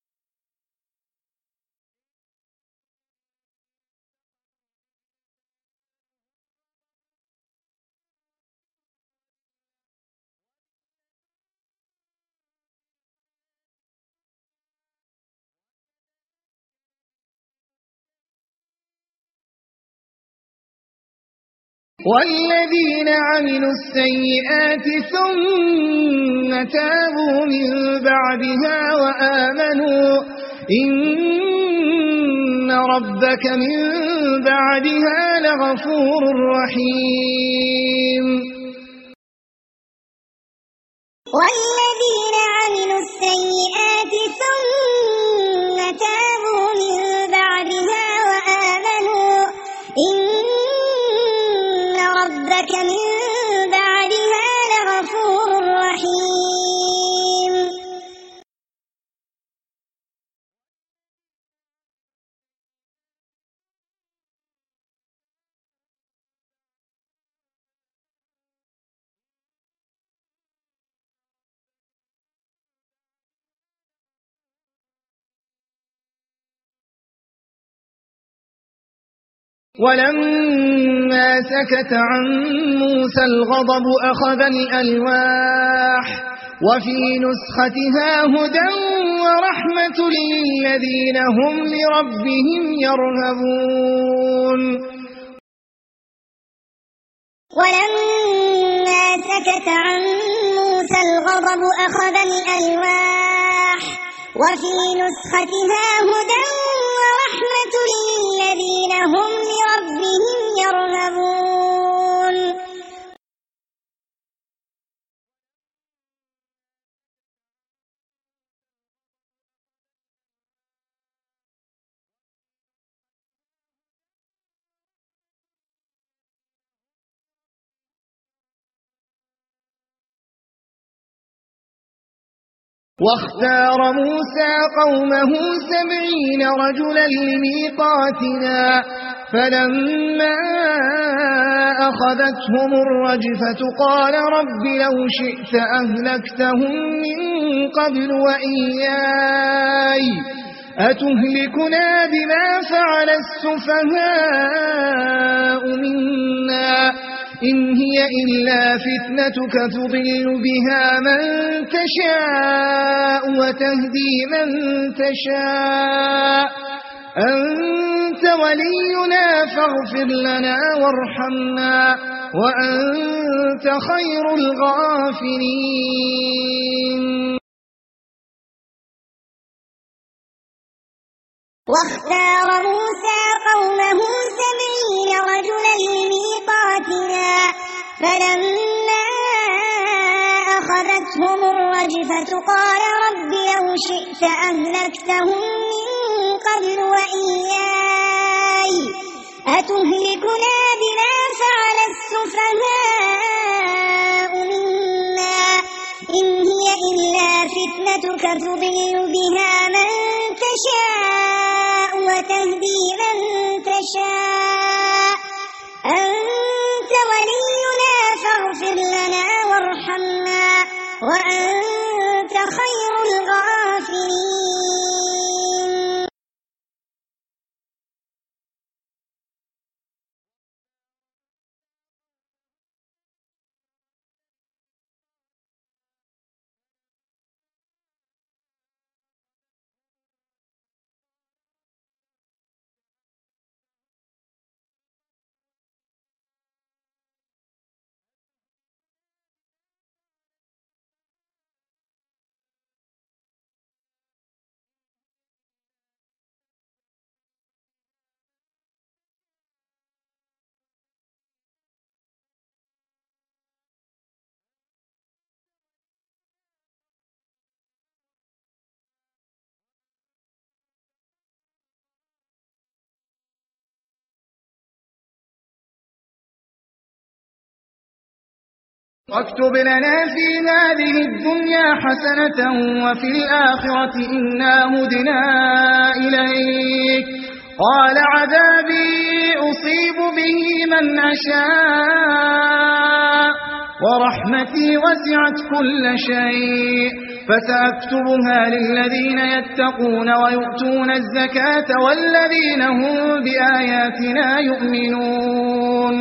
والذين عملوا السيئات ثم تابوا من بعدها وآمنوا إن ربك من بعدها لغفور رحيم. والذين عملوا السيئات ثم تابوا من بعدها وآمنوا إن ربك من بعدها لغفور رحيم. ولما سكت عن موسى الغضب أخذ الألواح وفي نسختها هدى ورحمة للذين هم لربهم يرهبون. ولما سكت عن موسى الغضب أخذ الألواح وفي نسختها هدى ورحمة للذين هم لربهم يرهبون واختار موسى قومه سبعين رجلا لميقاتنا فلما أخذتهم الرجفة قال رب لو شئت أهلكتهم من قبل وإياي أتهلكنا بما فعل السفهاء منا إن هي إلا فتنتك تضل بها من تشاء وتهدي من تشاء أنت ولينا فاغفر لنا وارحمنا وأنت خير الغافرين واختار موسى قومه سبعين رجلا لميقاتنا فلما أخذتهم الرجفة قال رب لو شئت أهلكتهم من قبل وإياي أتهلكنا بما فعل السفهاء منا إن هي إلا فتنتك تضل بها من تشاء وتهدي من تشاء أنت ولينا فاغفر لنا وارحمنا وأنت خير الغافرين واكتب لنا في هذه الدنيا حسنة وفي الآخرة إنا هدنا إليك قال عذابي أصيب به من أشاء ورحمتي وسعت كل شيء فسأكتبها للذين يتقون ويؤتون الزكاة والذين هم بآياتنا يؤمنون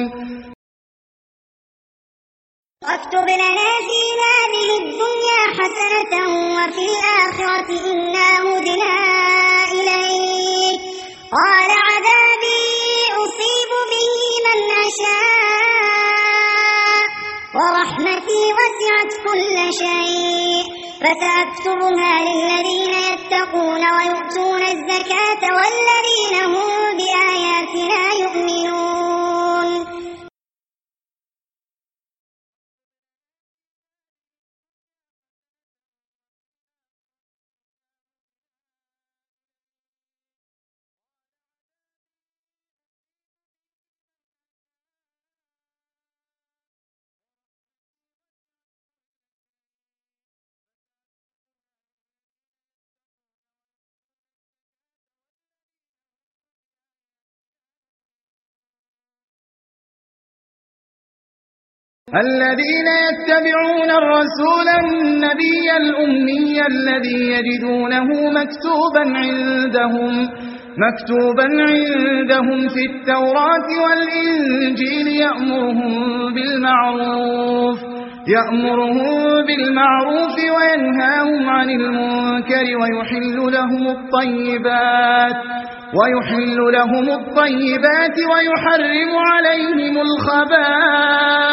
واكتب لنا في هذه الدنيا حسنة وفي الآخرة إنا هدنا إليك قال عذابي أصيب به من أشاء ورحمتي وسعت كل شيء فسأكتبها للذين يتقون ويؤتون الزكاة والذين هم بآياتنا يؤمنون الذين يتبعون الرسول النبي الأمي الذي يجدونه مكتوبا عندهم مكتوبا عندهم في التوراة والإنجيل يأمرهم بالمعروف يأمرهم بالمعروف وينهاهم عن المنكر ويحل لهم الطيبات ويحل لهم الطيبات ويحرم عليهم الخبائث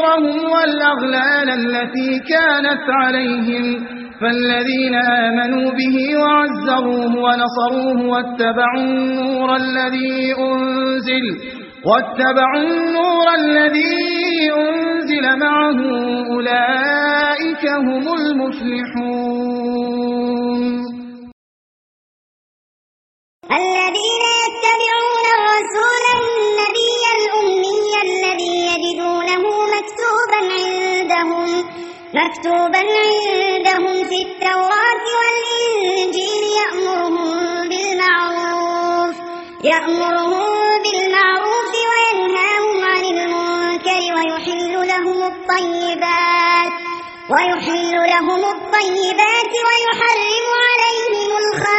إصرهم والأغلال التي كانت عليهم فالذين آمنوا به وعزروه ونصروه واتبعوا النور الذي أنزل واتبعوا النور الذي أنزل معه أولئك هم المفلحون. الذين يتبعون الرسول النبي الأمي الذي يجدونه مكتوبا عندهم مكتوبا عندهم في التوراة والإنجيل يأمرهم بالمعروف يأمرهم بالمعروف وينهاهم عن المنكر ويحل لهم الطيبات ويحل لهم الطيبات ويحرم عليهم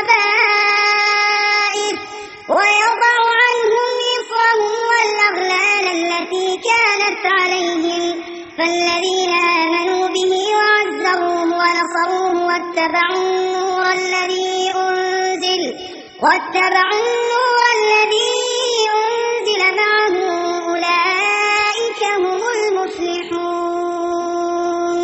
الخبائث ويضع عنهم إصرهم والأغلال التي كانت عليهم فالذين آمنوا به وعزروه ونصروه واتبعوا النور الذي أنزل واتبعوا النور الذي أنزل معه أولئك هم المفلحون.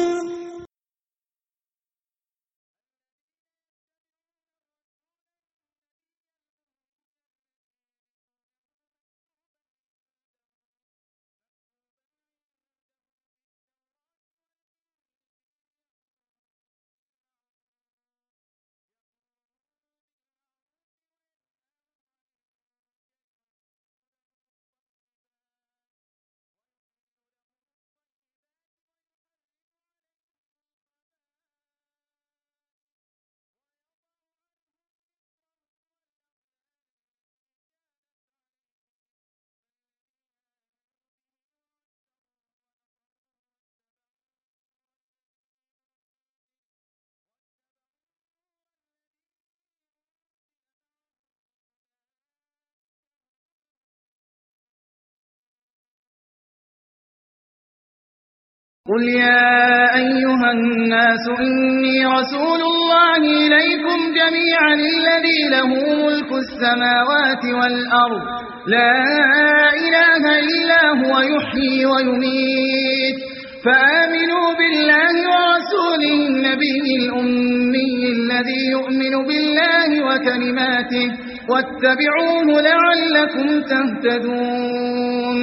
قل يا أيها الناس إني رسول الله إليكم جميعا الذي له ملك السماوات والأرض لا إله إلا هو يحيي ويميت فآمنوا بالله ورسوله النبي الأمي الذي يؤمن بالله وكلماته واتبعوه لعلكم تهتدون.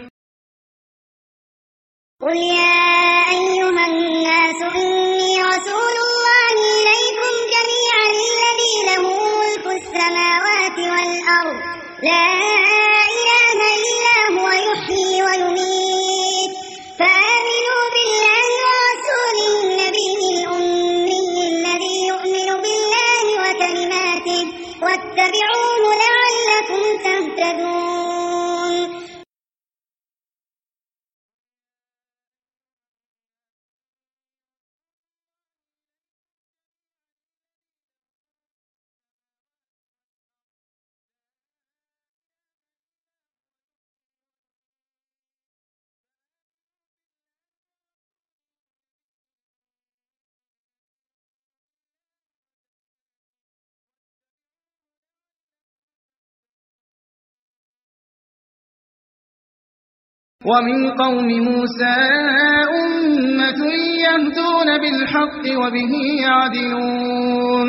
قل يا أيها الناس إني رسول الله إليكم جميعا الذي له ملك السماوات والأرض لا إله إلا هو يحيي ويميت فآمنوا بالله ورسوله النبي الأمي الذي يؤمن بالله وكلماته واتبعوه لعلكم تهتدون. ومن قوم موسى أمة يهدون بالحق وبه يعدلون.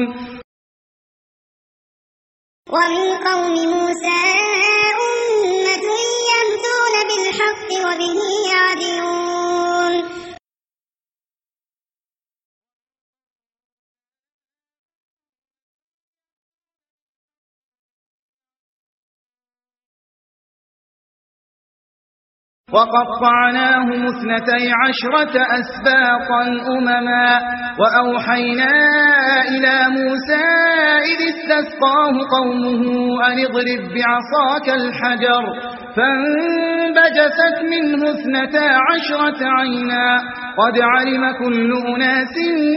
ومن قوم موسى أمة يهدون بالحق وبه يعدلون. وقطعناهم اثنتي عشرة أسباطا أمما وأوحينا إلى موسى إذ استسقاه قومه أن اضرب بعصاك الحجر فانبجست منه اثنتا عشرة عينا قد علم كل أناس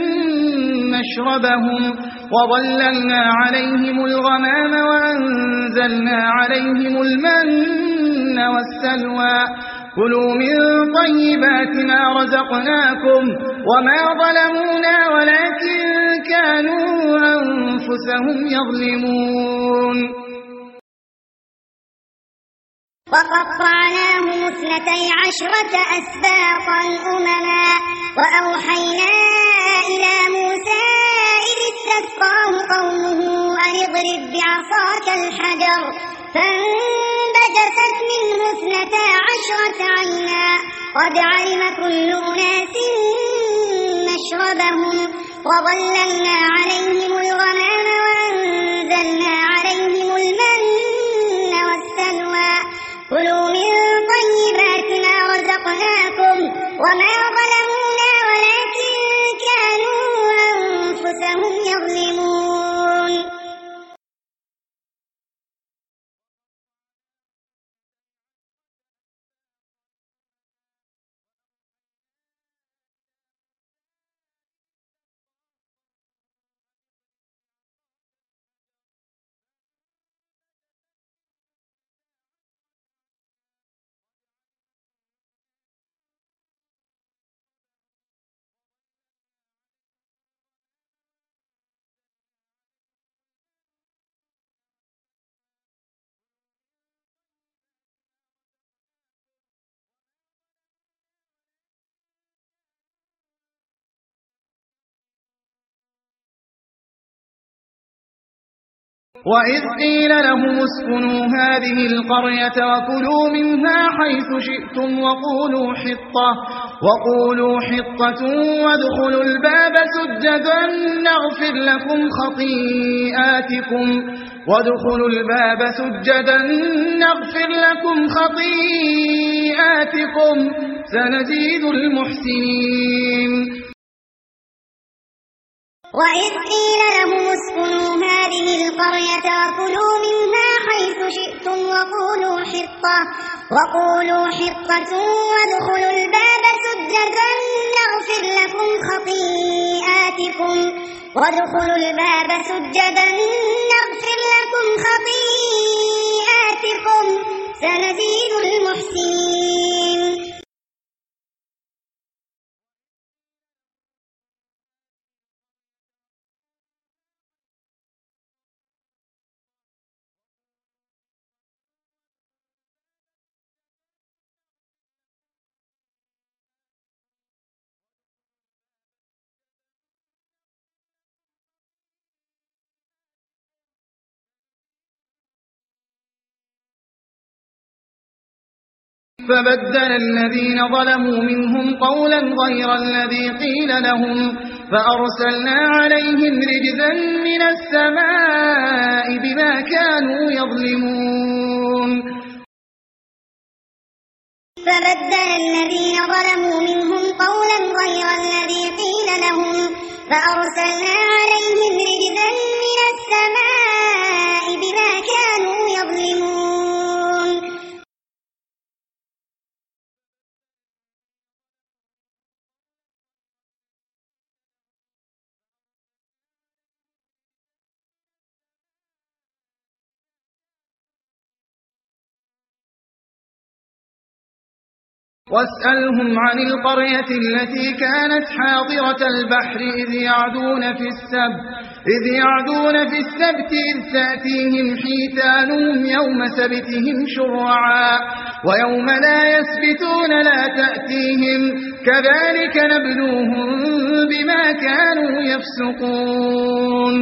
مشربهم وظللنا عليهم الغمام وأنزلنا عليهم المن والسلوى كلوا من طيبات ما رزقناكم وما ظلمونا ولكن كانوا أنفسهم يظلمون. وقطعناهم اثنتي عشرة أسباطا أمما وأوحينا إلى موسى إذ استسقاه قومه أن اضرب بعصاك الحجر فانبجست منه اثنتا عشرة عينا قد علم كل أناس مشربهم وظللنا عليهم الغمام وأنزلنا عليهم المن والسلوى كلوا من طيبات ما رزقناكم وما ظلمونا ولكن كانوا أنفسهم يظلمون وإذ قيل لهم اسكنوا هذه القرية وكلوا منها حيث شئتم وقولوا حطة وقولوا حطة وادخلوا الباب سجدا نغفر لكم خطيئاتكم وادخلوا الباب سجدا نغفر لكم خطيئاتكم سنزيد المحسنين. وإذ قيل لهم اسكنوا هذه القرية وكلوا منها حيث شئتم وقولوا حطة وقولوا حطة وادخلوا الباب سجدا نغفر لكم خطيئاتكم وادخلوا الباب سجدا نغفر لكم خطيئاتكم سنزيد المحسنين. فبدل الذين ظلموا منهم قولا غير الذي قيل لهم فأرسلنا عليهم رجزا من السماء بما كانوا يظلمون. فبدل الذين ظلموا منهم قولا غير الذي قيل لهم فأرسلنا عليهم رجزا من السماء بما كانوا يظلمون. واسألهم عن القرية التي كانت حاضرة البحر إذ يعدون في السبت إذ يعدون في السبت إذ تأتيهم حيتانهم يوم سبتهم شرعا ويوم لا يسبتون لا تأتيهم كذلك نبلوهم بما كانوا يفسقون.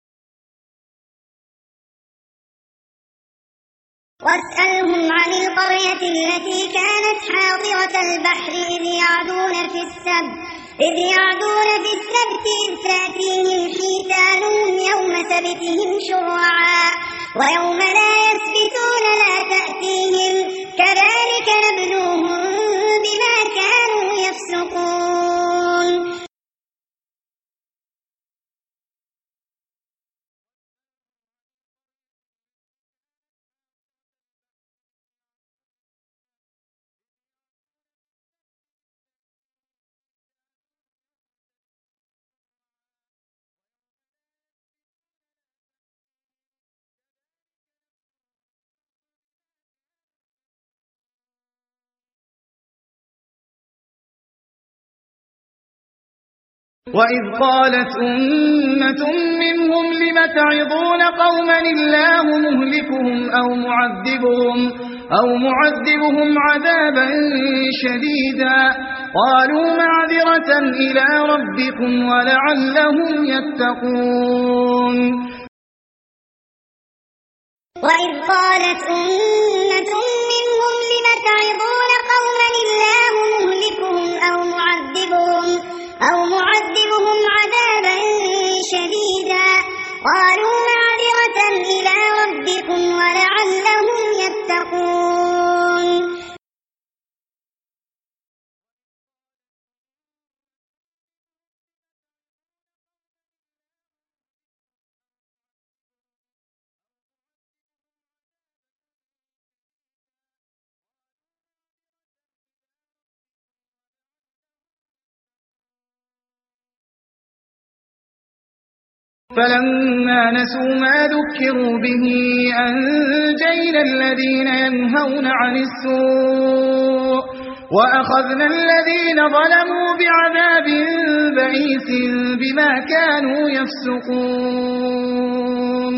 واسألهم عن القرية التي كانت حاضرة البحر إذ يعدون في السبت إذ يعدون في السبت إذ تأتيهم حيتانهم يوم سبتهم شرعا ويوم لا يسبتون لا تأتيهم كذلك نبلوهم بما كانوا يفسقون. وإذ قالت أمة منهم لم تعظون قوما الله مهلكهم أو معذبهم, أو معذبهم عذابا شديدا قالوا معذرة إلى ربكم ولعلهم يتقون. وإذ قالت أمة منهم لم تعظون قوما الله مهلكهم أو معذبهم, أو معذبهم عذابا شديدا قالوا معذرة إلى ربكم ولعلهم يتقون. فلما نسوا ما ذكروا به أنجينا الذين ينهون عن السوء وأخذنا الذين ظلموا بعذاب بئيس بما كانوا يفسقون.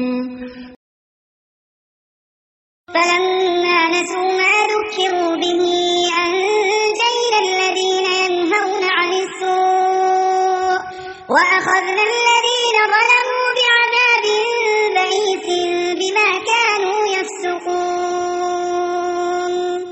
فلما نسوا ما ذكروا به أنجينا الذين ينهون عن السوء وأخذنا الذين ظلموا بعذاب بئيس بما كانوا يفسقون.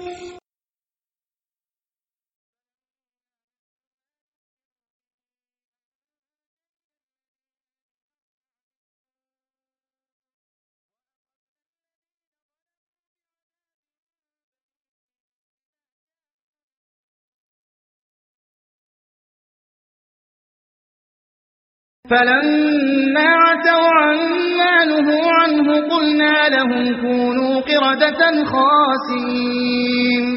فلما عتوا عما نهوا عنه قلنا لهم كونوا قردة خاسئين.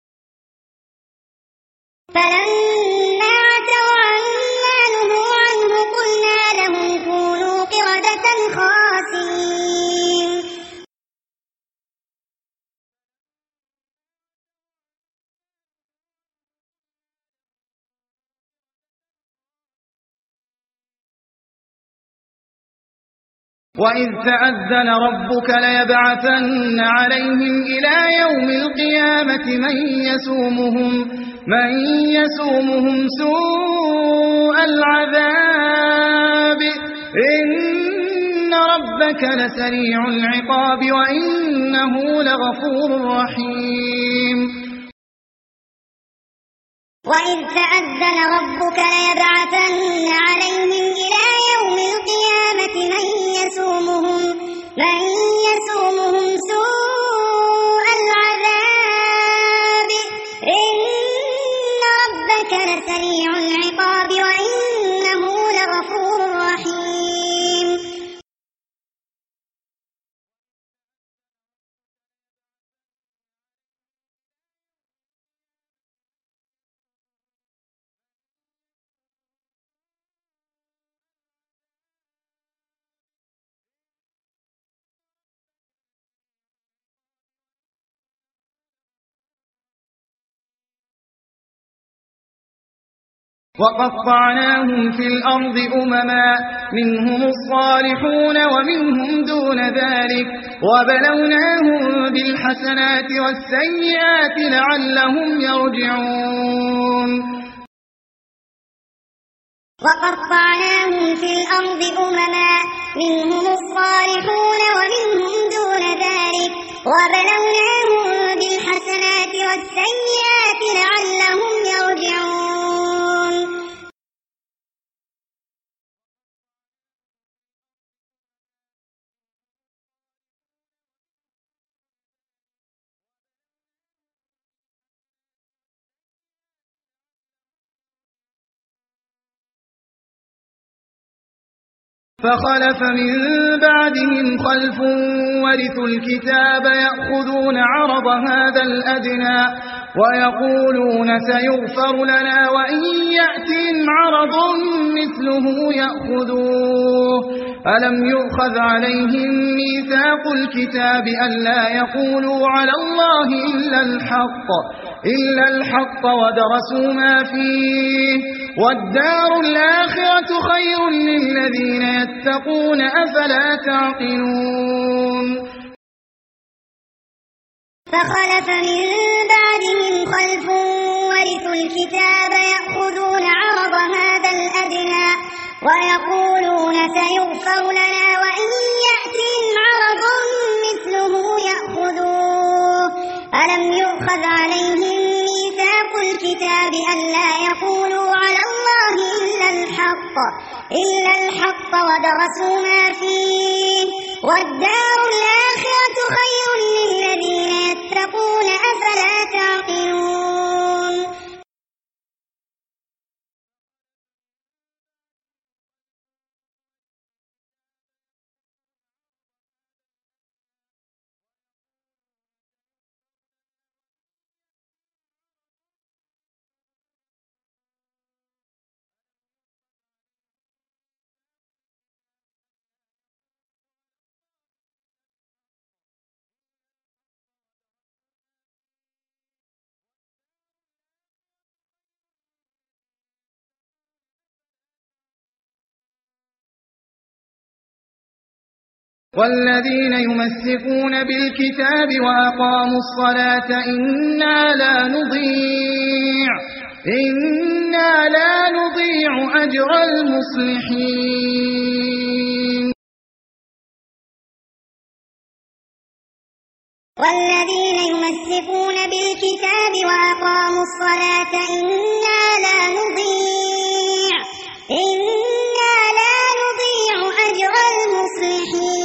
فلما عتوا عما نهوا عنه قلنا لهم كونوا قردة خاسئين. وإذ تأذن ربك ليبعثن عليهم إلى يوم القيامة من يسومهم, من يسومهم سوء العذاب إن ربك لسريع العقاب وإنه لغفور رحيم. وإذ تأذن ربك ليبعثن عليهم إلى يوم القيامة من يسومهم, من يسومهم سوء العذاب إن ربك لسريع العقاب وإنه لغفور رحيم. وقطعناهم في الأرض أمما منهم الصالحون ومنهم دون ذلك وبلوناهم بالحسنات والسيئات لعلهم يرجعون. وقطعناهم في الأرض أمما منهم الصالحون ومنهم دون ذلك وبلوناهم بالحسنات والسيئات لعلهم يرجعون. فخلف من بعدهم خلف ورثوا الكتاب يأخذون عرض هذا الأدنى ويقولون سيغفر لنا وإن يأتهم عرض مثله يأخذوه ألم يؤخذ عليهم ميثاق الكتاب ألا يقولوا على الله إلا الحق إلا الحق ودرسوا ما فيه والدار الآخرة خير للذين يتقون أفلا تعقلون فخلف من بعدهم خلف ورثوا الكتاب يأخذون عرض هذا الأدنى ويقولون سيغفر لنا وإن يأتهم عرض مثله يأخذوه ألم يؤخذ عليهم ميثاق الكتاب ألا يقولوا على الله إلا الحق إلا الحق ودرسوا ما فيه والدار الآخرة خير للذين يتقون أفلا تعقلون والذين يمسكون بالكتاب وأقاموا الصلاة إنا لا نضيع إنا لا نضيع أجر المصلحين والذين يمسكون بالكتاب وأقاموا الصلاة إنا لا نضيع إنا لا نضيع أجر المصلحين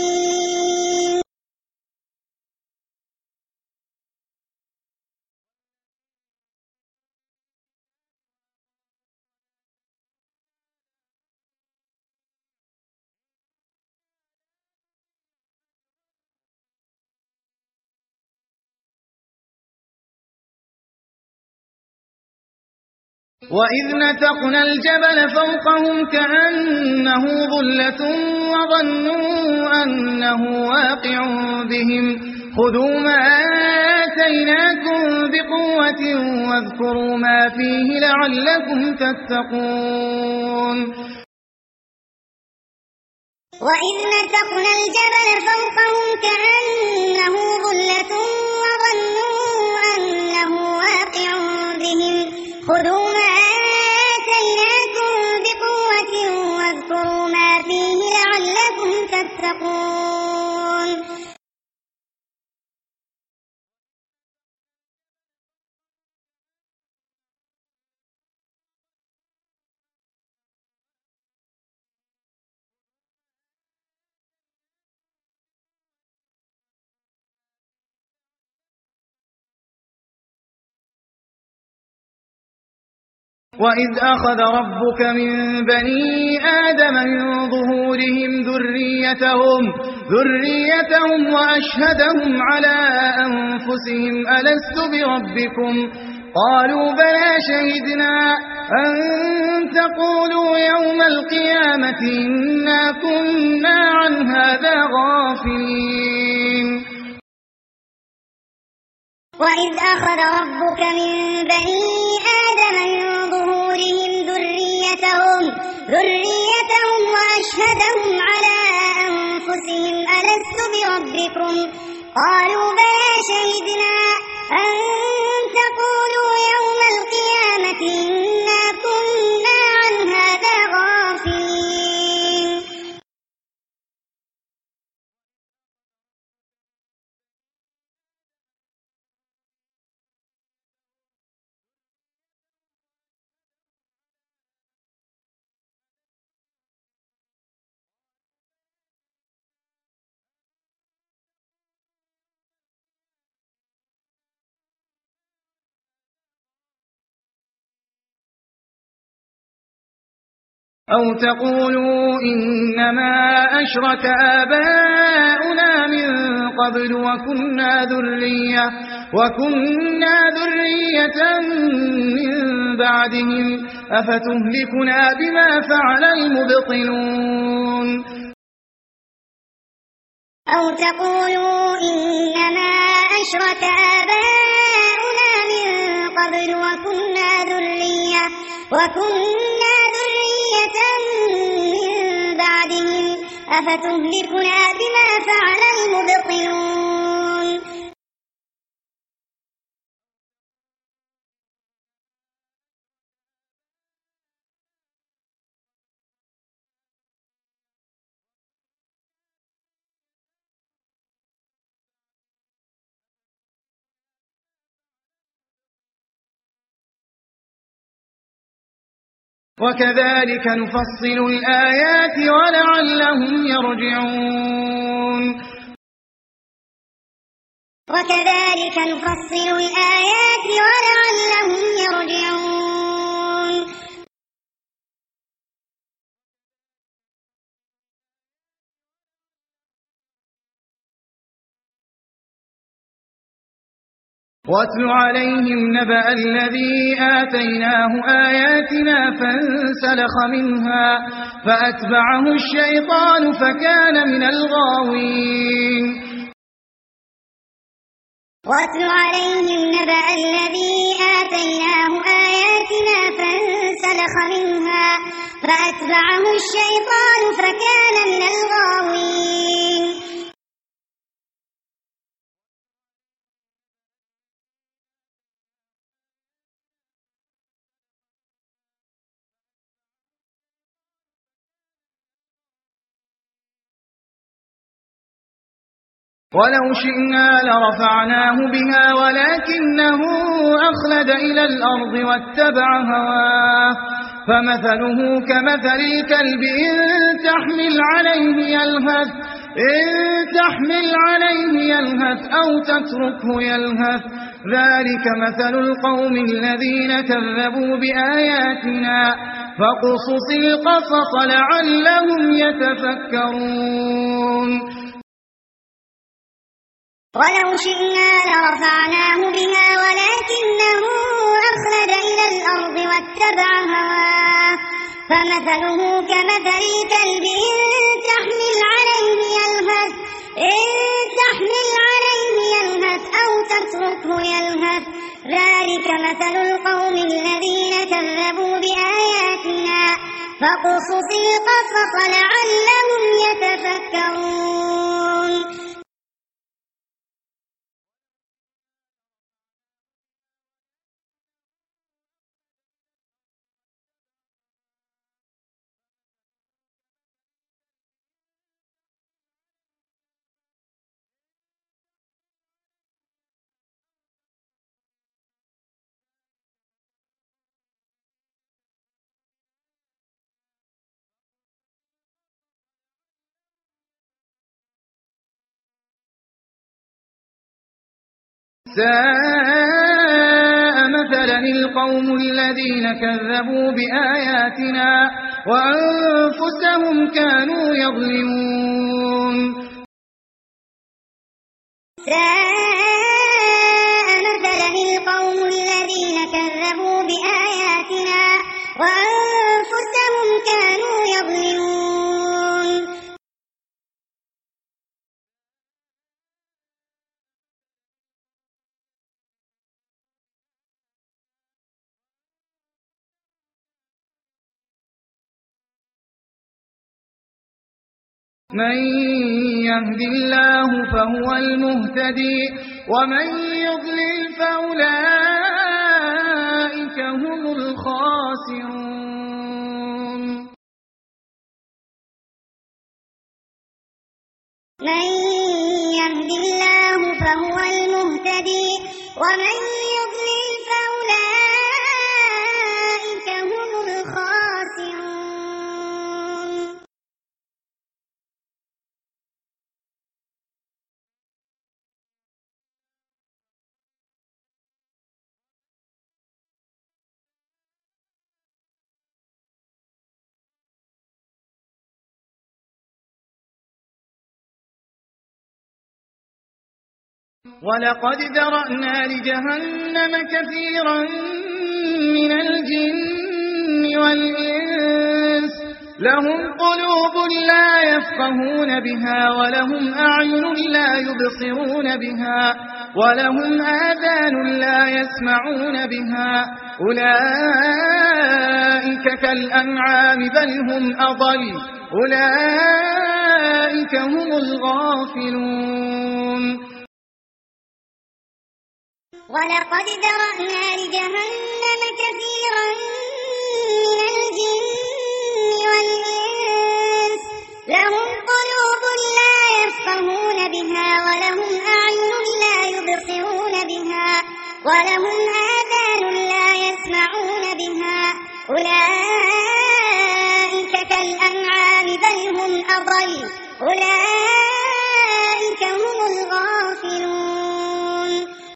وإذ نتقنا الجبل فوقهم كأنه ظلة وظنوا أنه واقع بهم خذوا ما آتيناكم بقوة واذكروا ما فيه لعلكم تتقون وإذ نتقنا الجبل فوقهم كأنه ظلة وظنوا أنه واقع بهم خذوا ما آتيناكم بقوة واذكروا ما فيه لعلكم تتقون وإذ أخذ ربك من بني آدم من ظهورهم ذريتهم ذريتهم وأشهدهم على أنفسهم ألست بربكم قالوا بلى شهدنا أن تقولوا يوم القيامة إنا كنا عن هذا غافلين وإذ أخذ ربك من بني آدم من ظهورهم ذريتهم ذريتهم وأشهدهم على أنفسهم ألست بربكم قالوا بلى شهدنا أن تقولوا يوم القيامة إنا كنا عن هذا غافلين أو تقولوا إنما أشرك آباؤنا من قبل وكنا ذرية وكنا ذرية من بعدهم أفتهلكنا بما فعل المبطلون أو تقولوا إنما أشرك آباؤنا من قبل وكنا ذرية وكنا ذرية من بعدهم أفتهلكنا بما فعل المبطلون وكذلك نفصل الآيات ولعلهم يرجعون وكذلك نفصل الآيات ولعلهم يرجعون واتل عليهم نبأ الذي آتيناه آياتنا فانسلخ منها فأتبعه الشيطان فكان من الغاوين واتل عليهم نبأ الذي آتيناه آياتنا فانسلخ منها فأتبعه الشيطان فكان من الغاوين ولو شئنا لرفعناه بها ولكنه أخلد إلى الأرض واتبع هواه فمثله كمثل الكلب إن تحمل عليه يلهث إن تحمل عليه يلهث أو تتركه يلهث ذلك مثل القوم الذين كذبوا بآياتنا فاقصص القصص لعلهم يتفكرون ولو شئنا لرفعناه بها ولكنه أخلد إلى الأرض واتبع هواه فمثله كمثل الكلب إن تحمل عليه يلهث إن تحمل عليه يلهث أو تتركه يلهث ذلك مثل القوم الذين كذبوا بآياتنا فاقصص القصص لعلهم يتفكرون ساء مثلا القوم الذين كذبوا بآياتنا وأنفسهم كانوا يظلمون ساء مثلا القوم الذين كذبوا بآياتنا وأنفسهم كانوا يظلمون من يهد الله فهو المهتدي ومن يضلل فأولئك هم الخاسرون من يهد الله فهو المهتدي ومن يضلل فأولئك هم الخاسرون ولقد ذرأنا لجهنم كثيرا من الجن والإنس لهم قلوب لا يفقهون بها ولهم أعين لا يبصرون بها ولهم آذان لا يسمعون بها أولئك كالأنعام بل هم أضل أولئك هم الغافلون ولقد ذرأنا لجهنم كثيرا من الجن والإنس لهم قلوب لا يفقهون بها ولهم أعين لا يبصرون بها ولهم آذان لا يسمعون بها أولئك كالأنعام بل هم أضل أولئك هم الغافلون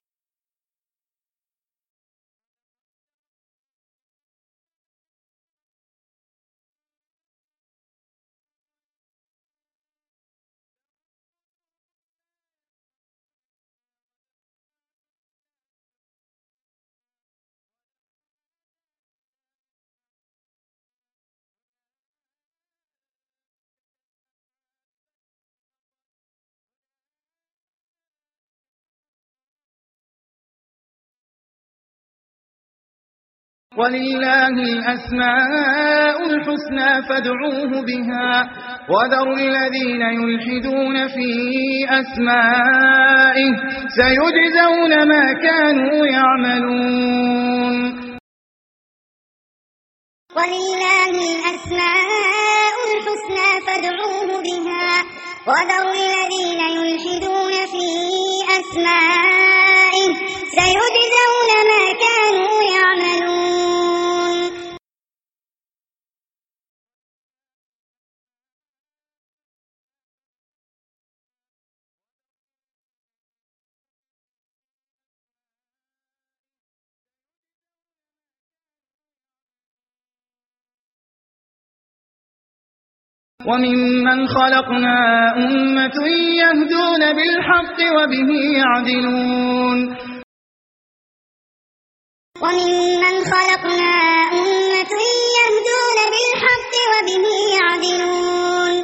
ولله الأسماء الحسنى فادعوه بها وذروا الذين يلحدون في أسمائه سيجزون ما كانوا يعملون ولله الأسماء الحسنى فادعوه بها وذروا الذين يلحدون في أسمائه سيجزون ما كانوا يعملون وممن خلقنا أمة يهدون بالحق وبه يعدلون وممن خلقنا أمة يهدون بالحق وبه يعدلون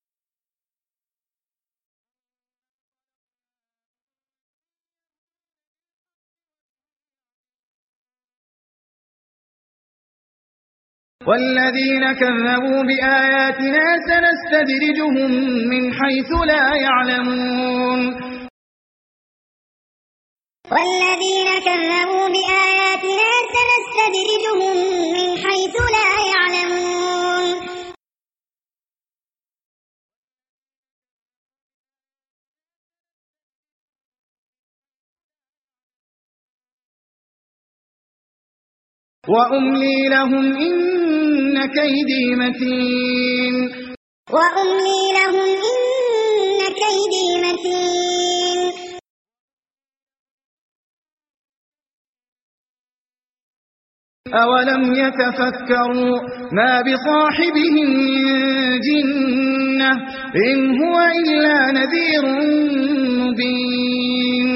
والذين كذبوا بآياتنا سنستدرجهم من حيث لا يعلمون والذين كذبوا بآياتنا سنستدرجهم من حيث لا يعلمون وأملي لهم إن كيدي متين وأملي لهم إن كيدي متين أولم يتفكروا ما بصاحبهم من جنة إن هو إلا نذير مبين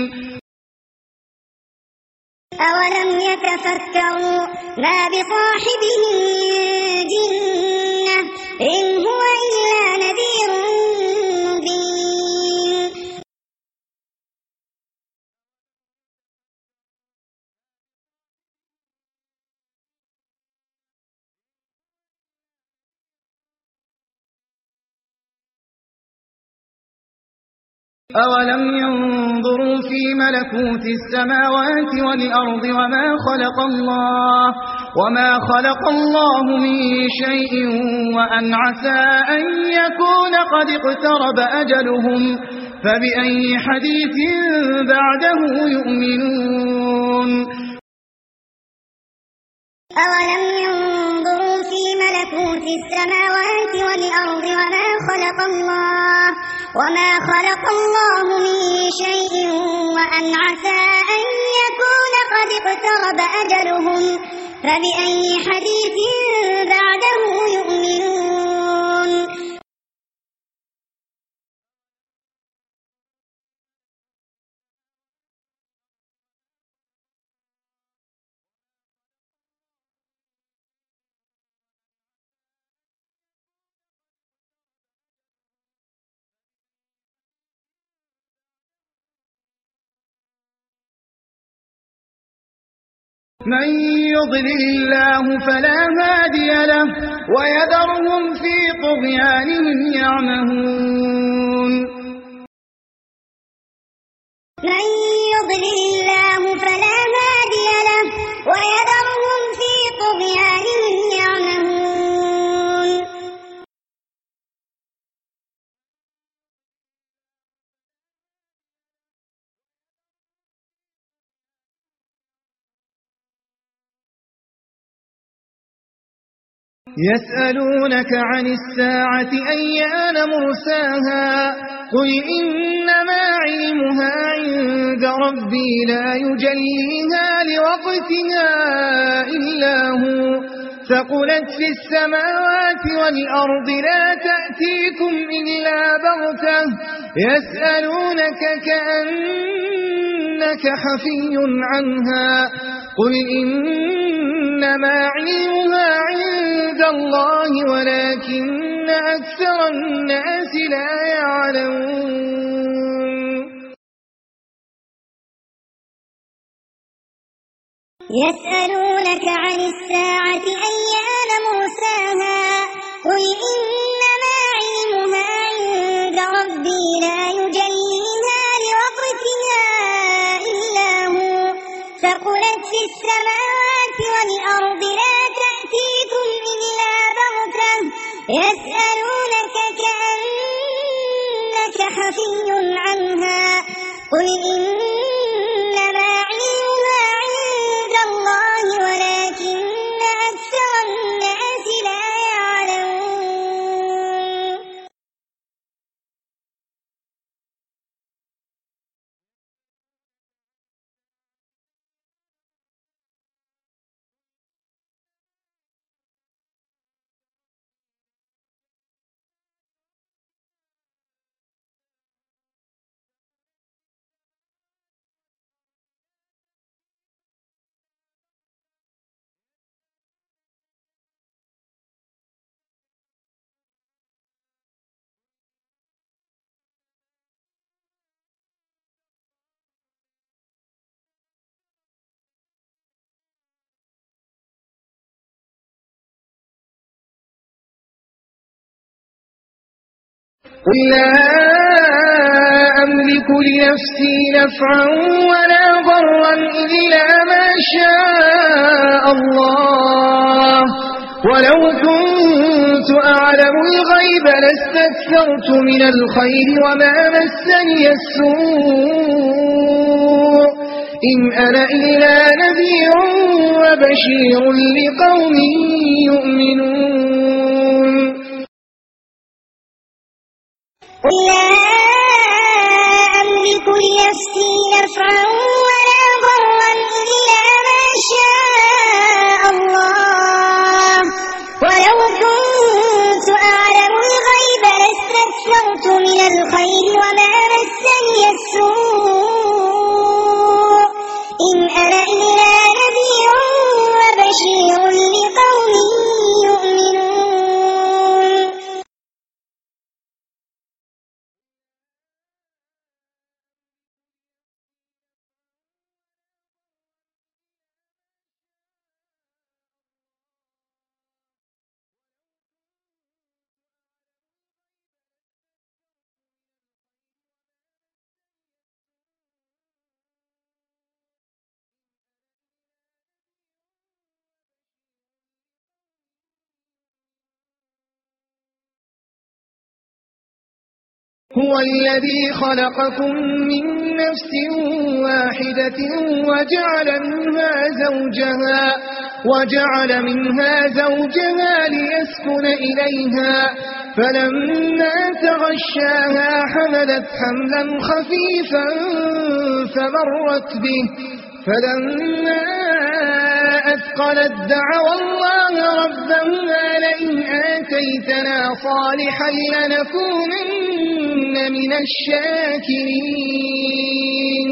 أولم يتفكروا ما بصاحبهم من جنة إن هو إلا نذير مبين أولم ينظروا في ملكوت السماوات والأرض وما خلق الله وما خلق الله من شيء وأن عسى أن يكون قد اقترب أجلهم فبأي حديث بعده يؤمنون أولم ينظروا في ملكوت السماوات والأرض وما خلق الله وما خلق الله من شيء وأن عسى أن يكون قد اقترب أجلهم فبأي حديث بعده يؤمنون من يضلل الله فلا هادي له ويذرهم في طغيانهم يعمهون من يضلل الله فلا هادي له ويذرهم في طغيانهم يعمهون يسألونك عن الساعة أيان مرساها قل إنما علمها عند ربي لا يجليها لوقتها إلا هو ثقلت في السماوات والأرض لا تأتيكم إلا بغتة يسألونك كأنك حفي عنها قل إنما علمها عند الله ولكن أكثر الناس لا يعلمون يسألونك عن الساعة أيان مرساها قل إنما علمها عند ربي لا يجليها لوقتها إلا هو ثقلت في السماوات والأرض لا تأتيكم إلا بغتة يسألونك كأنك حفي عنها قل إنما علمها عند الله ولكن أكثر الناس لا يعلمون قل لا أملك لنفسي نفعا ولا ضرا إلا ما شاء الله ولو كنت أعلم الغيب لاستكثرت من الخير وما مسني السوء إن أنا إلا نذير وبشير لقوم يؤمنون قل لا أملك لنفسي نفعا ولا ضرا إلا ما شاء الله ولو كنت أعلم الغيب لاستكثرت من الخير وما مسني السوء إن أنا إلا نذير وبشير لقوم يؤمنون هو الذي خلقكم من نفس واحدة وجعل منها زوجها وجعل منها زوجها ليسكن إليها فلما تغشاها حملت حملا خفيفا فمرت به فلما أثقلت دعوا الله ربهما لئن آتيتنا صالحا لنكونن من الشاكرين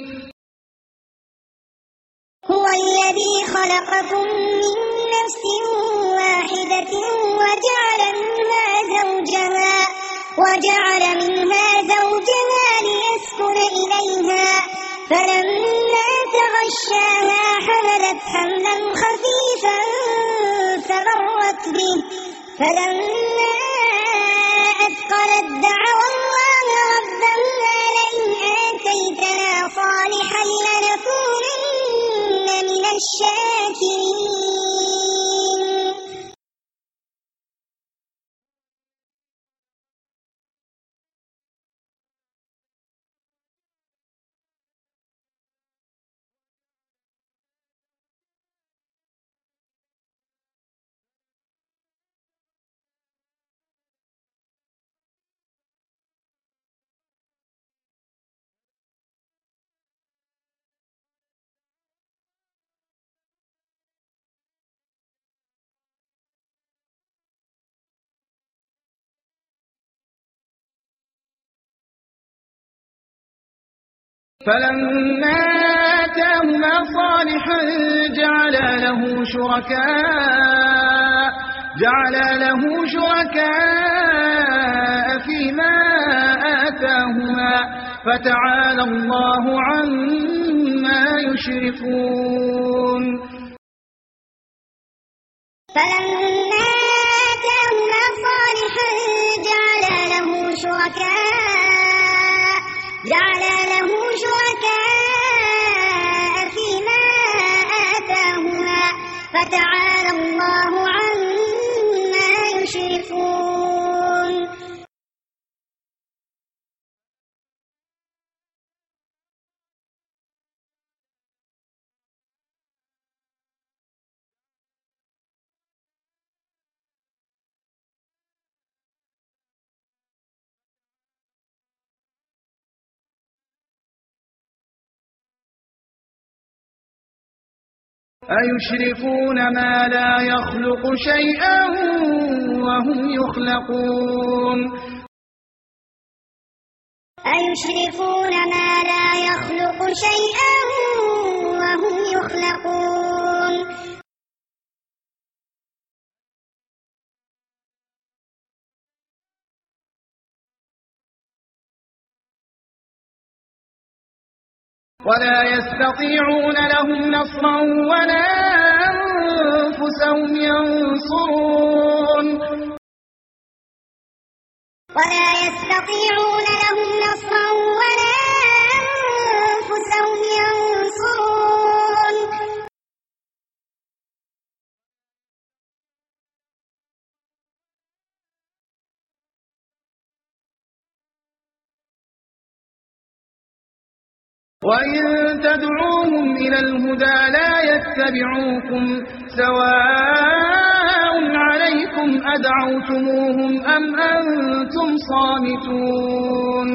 هو الذي خلقكم من نفس واحدة وجعل منها زوجها وجعل منها زوجها ليسكن إليها فلما تغشاها حملت حملت حملا خفيفا فمرت به فلما أثقلت دعوا الله ربنا لئن آتيتنا صالحا لنكونن من الشاكرين. فلما آتاهما صالحا جعلا له شركاء جعلا له شركاء فيما آتاهما فتعالى الله عما يشركون. فلما آتاهما صالحا جعلا له شركاء جعلا له شركاء فيما آتاهما فتعالى الله عما يشركون. أيشركون ما لا يخلق شيئا وهم يخلقون. أيشركون ما لا يخلق شيئا وهم يخلقون. ولا يستطيعون لهم نصرا ولا أنفسهم ينصرون. ولا يستطيعون لهم نصرا ولا أنفسهم ينصرون. وإن تدعوهم إلى الهدى لا يتبعوكم سواء عليكم أدعوتموهم أم أنتم صامتون.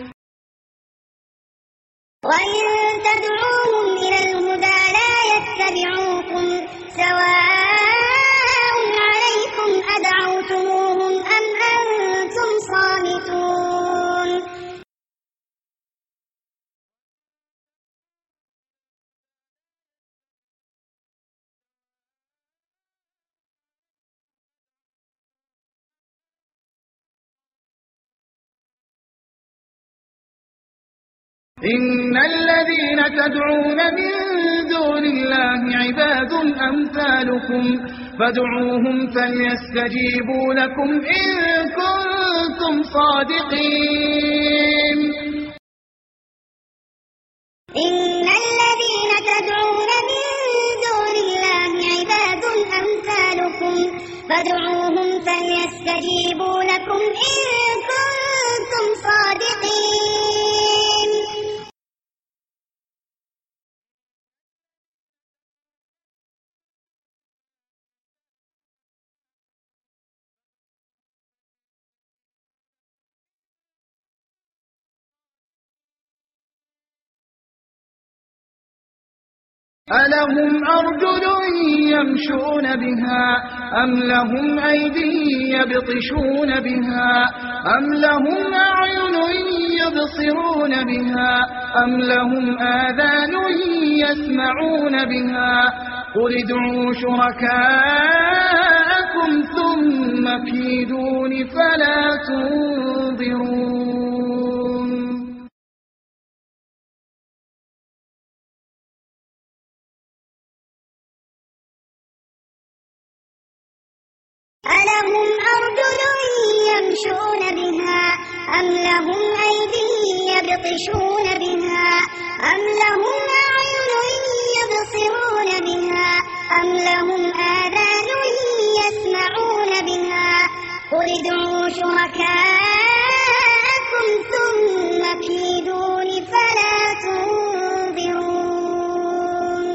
وإن تدعوهم إلى الهدى لا يتبعوكم سواء عليكم أدعوتموهم أم أنتم صامتون. إن الذين تدعون من دون الله عباد أمثالكم فادعوهم فليستجيبوا لكم إن كنتم صادقين. إن الذين تدعون من دون الله عباد أمثالكم فادعوهم فليستجيبوا لكم إن كنتم صادقين. ألهم أرجل يمشون بها أم لهم أيدي يبطشون بها أم لهم أعين يبصرون بها أم لهم آذان يسمعون بها قل ادعوا شركاءكم ثم كيدون فلا تنظرون. لهم أرجل يمشون بها أم لهم أيدي يبطشون بها أم لهم أعين يبصرون بها أم لهم آذان يسمعون بها قل ادعوا شركاءكم ثم كيدون فلا تنظرون.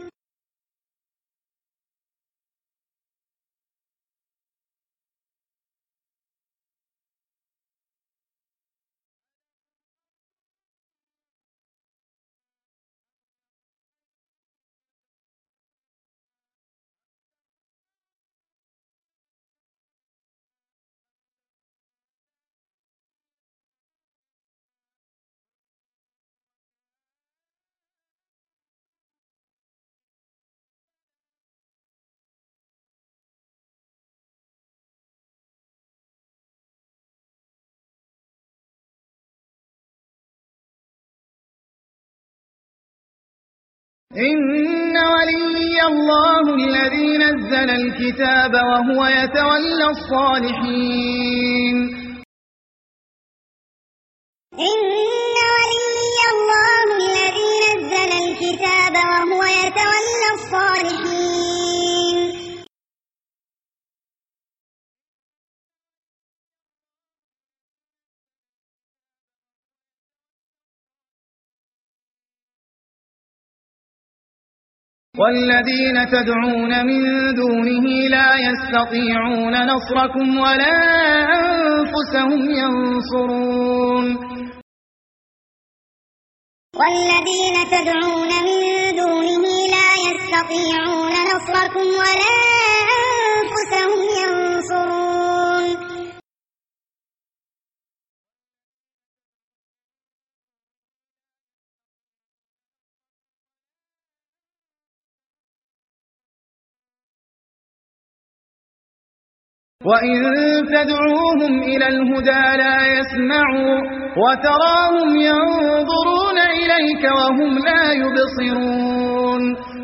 إن ولي الله الذي نزل الكتاب وهو يتولى الصالحين. إن ولي الله الذي نزل الكتاب وهو يتولى الصالحين. والذين تدعون من دونه لا يستطيعون نصركم ولا أنفسهم ينصرون. والذين تدعون من دونه لا يستطيعون نصركم ولا أنفسهم ينصرون. وإن تدعوهم إلى الهدى لا يسمعوا وتراهم ينظرون إليك وهم لا يبصرون.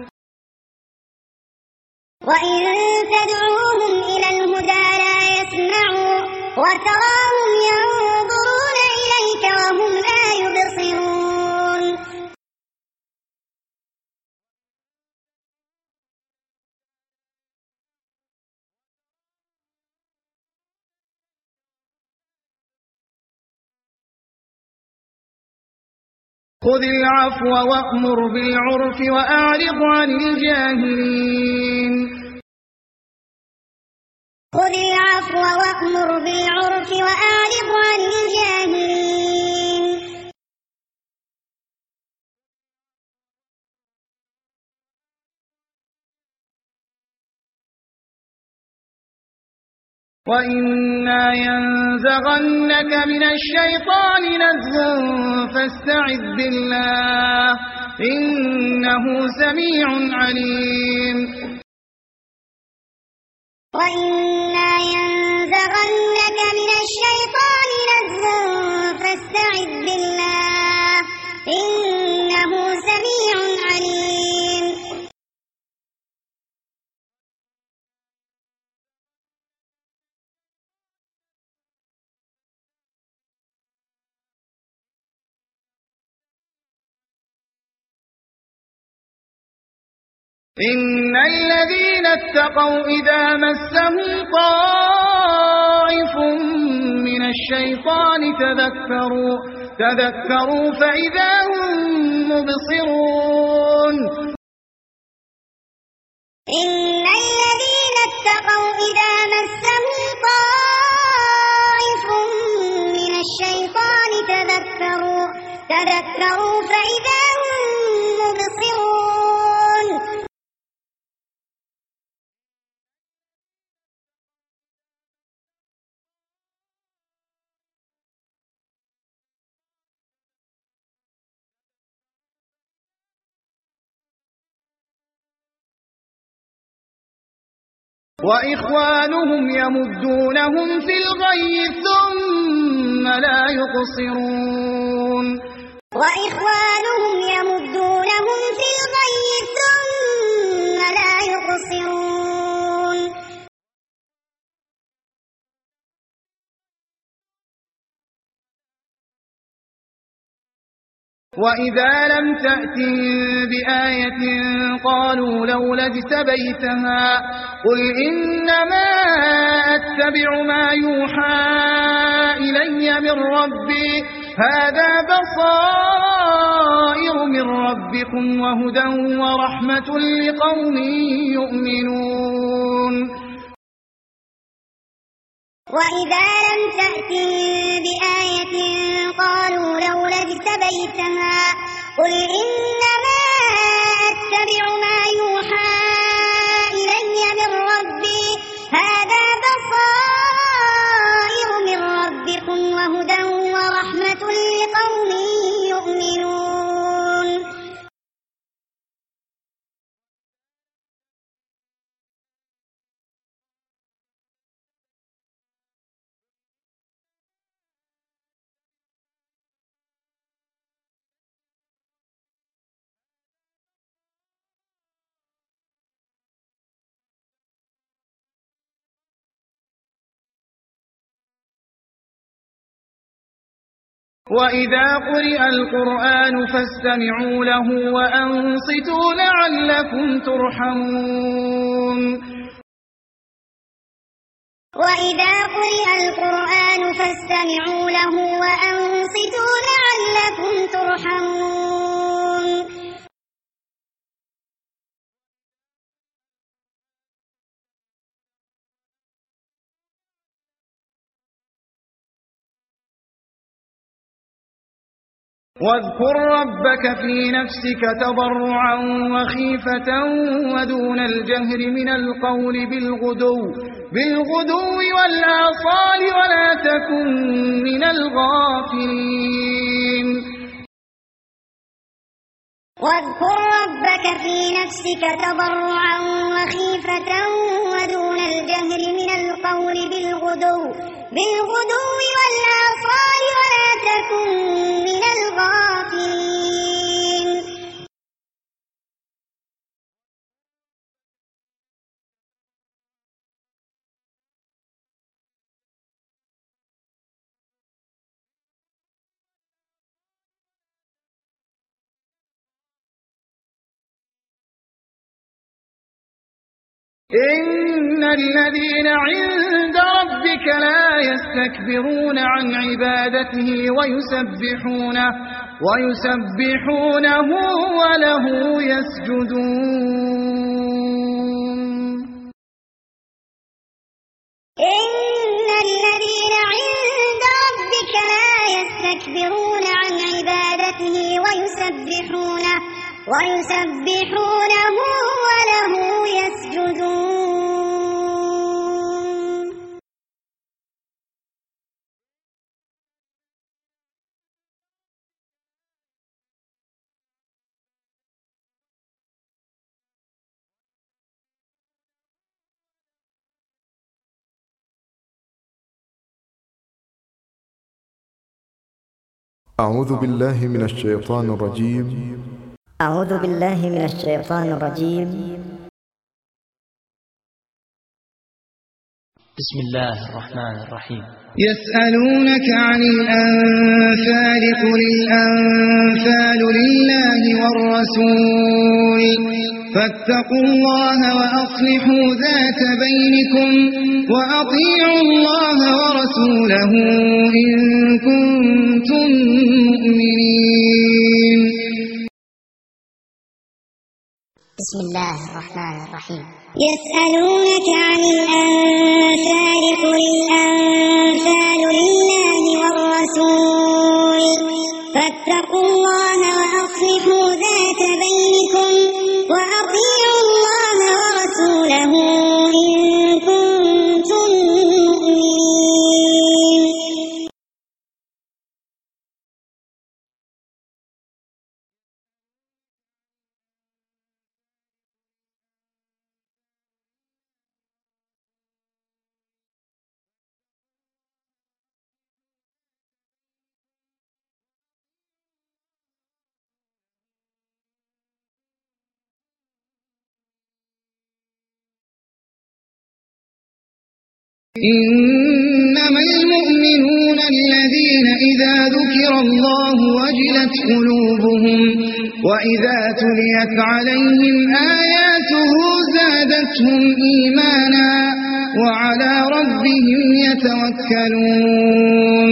وإن تدعوهم إلى الهدى لا يسمعوا وتراهم ينظرون إليك وهم لا يبصرون. خذ العفو وأمر بالعرف وأعرض عن الجاهلين. خذ العفو وأمر بالعرف وأعرض عن الجاهلين. وإما ينزغنك من الشيطان نزغ فاستعذ بالله إنه سميع عليم. وإما ينزغنك من الشيطان نزغ فاستعذ بالله إنه سميع عليم. إن الذين اتقوا إذا مسهم طائف من الشيطان تذكروا تذكروا فإذا هم مبصرون. إن الذين اتقوا إذا مسهم طائف من الشيطان تذكروا تذكروا فإذا هم مبصرون. وإخوانهم يمدونهم في الغي ثم لا يقصرون. وإخوانهم يمدونهم في الغي ثم لا يقصرون. وإذا لم تأتهم بآية قالوا لولا اجتبيتها قل إنما أتبع ما يوحى إلي من ربي هذا بصائر من ربكم وهدى ورحمة لقوم يؤمنون وإذا لم تأتهم بآية قالوا لولا اجتبيتها قل إنما أتبع ما يوحى إلي من ربي هذا بصائر من ربكم وهدى ورحمة لقوم يؤمنون وإذا قرئ القرآن فاستمعوا له وأنصتوا لعلكم ترحمون وإذا قرئ القرآن فاستمعوا له وأنصتوا لعلكم ترحمون واذكر ربك في نفسك تضرعا وخيفة ودون الجهر من القول بالغدو بالغدو والآصال ولا تكن من الغافلين واذكر ربك في نفسك تضرعا وخيفة ودون الجهر من القول بالغدو بالغدو والآصال ولا تكن من الغافلين إن الذين عند ربك لا يستكبرون عن عبادته ويسبحونه ويسبحونه وله يسجدون إن الذين عند ربك لا يستكبرون عن عبادته ويسبحونه ويسبحونه وله يسجدون أعوذ بالله من الشيطان الرجيم أعوذ بالله من الشيطان الرجيم بسم الله الرحمن الرحيم يسألونك عن الأنفال قل الأنفال لله والرسول فاتقوا الله وأصلحوا ذات بينكم وأطيعوا الله ورسوله إن كنتم مؤمنين. بسم الله الرحمن الرحيم يسألونك عن الأنفال قل الأنفال لله والرسول فاتقوا الله وأصلحوا ذات بينكم وأطيعوا الله ورسوله إن كنتم مؤمنين. إنما المؤمنون الذين إذا ذكر الله وجلت قلوبهم وإذا تليت عليهم آياته زادتهم إيمانا وعلى ربهم يتوكلون.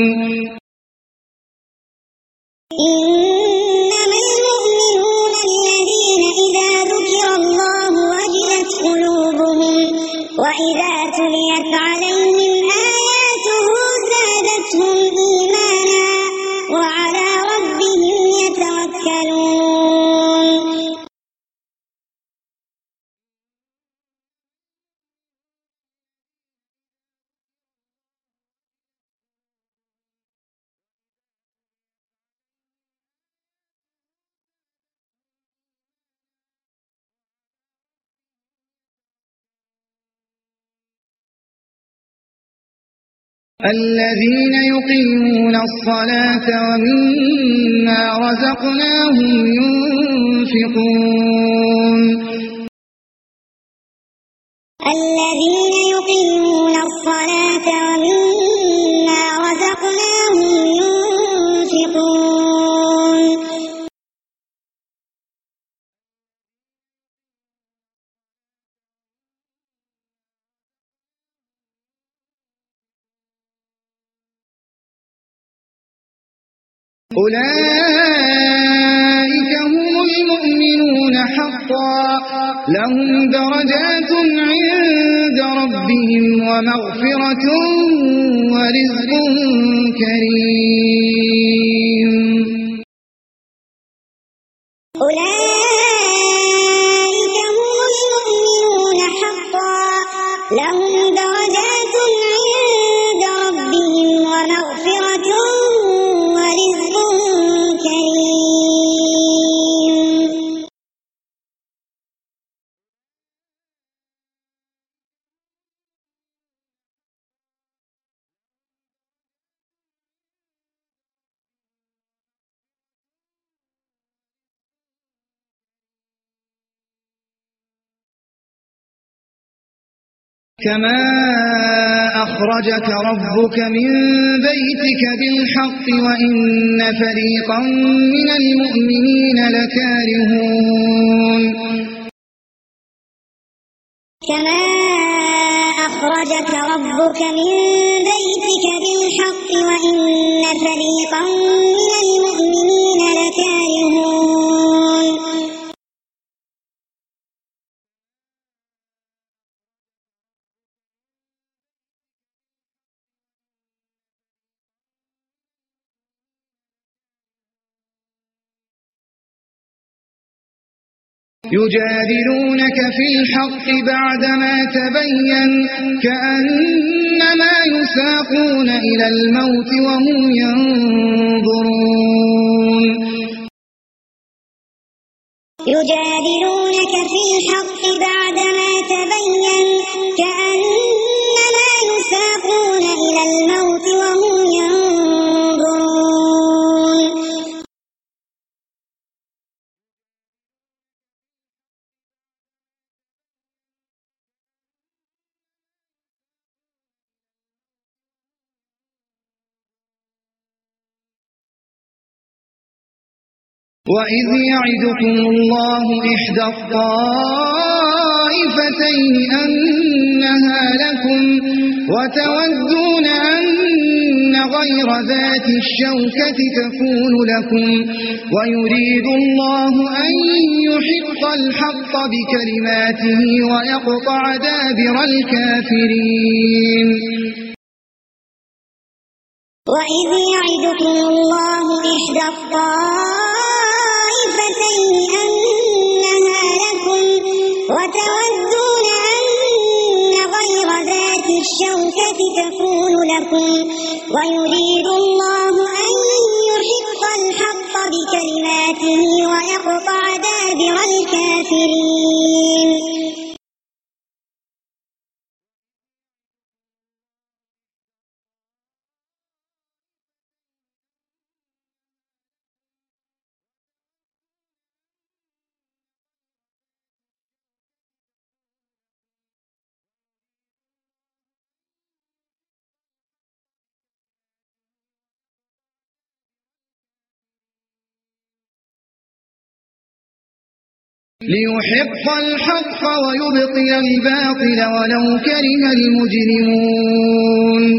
إنما المؤمنون الذين إذا ذكر الله وجلت قلوبهم وإذا تليت عليهم آياته زادتهم إيمانا وعلى ربهم يتوكلون. الذين يقيمون الصلاة ومما رزقناهم ينفقون. الذين يقيمون الصلاة ومما رزقناهم ينفقون. أولئك هم المؤمنون حقا لهم درجات عند ربهم ومغفرة ورزق كريم. أولئك هم المؤمنون حقا لهم درجات عند ربهم ومغفرة ورزق كريم. كما أخرجك ربك من بيتك بالحق وإن فريقا من المؤمنين لكارهون. كما أخرجك ربك من بيتك بالحق وإن فريقا من المؤمنين لكارهون. يجادلونك في الحق بعدما تبين كأنما يساقون إلى الموت وهم ينظرون. يجادلونك في الحق بعدما تبين كأنما يساقون إلى الموت وهم ينظرون. وإذ يعدكم الله إحدى الطائفتين أنها لكم وتودون أن غير ذات الشوكة تكون لكم ويريد الله أن يحق الحق بكلماته ويقطع دابر الكافرين. وإذ يعدكم الله إحدى الطائفتين أنها لكم وتودون أن غير ذات الشوكة تكون لكم ويريد الله أن يحق الحق بكلماته ويقطع دابر الكافرين. ليحق الحق ويبطل الباطل ولو كره المجرمون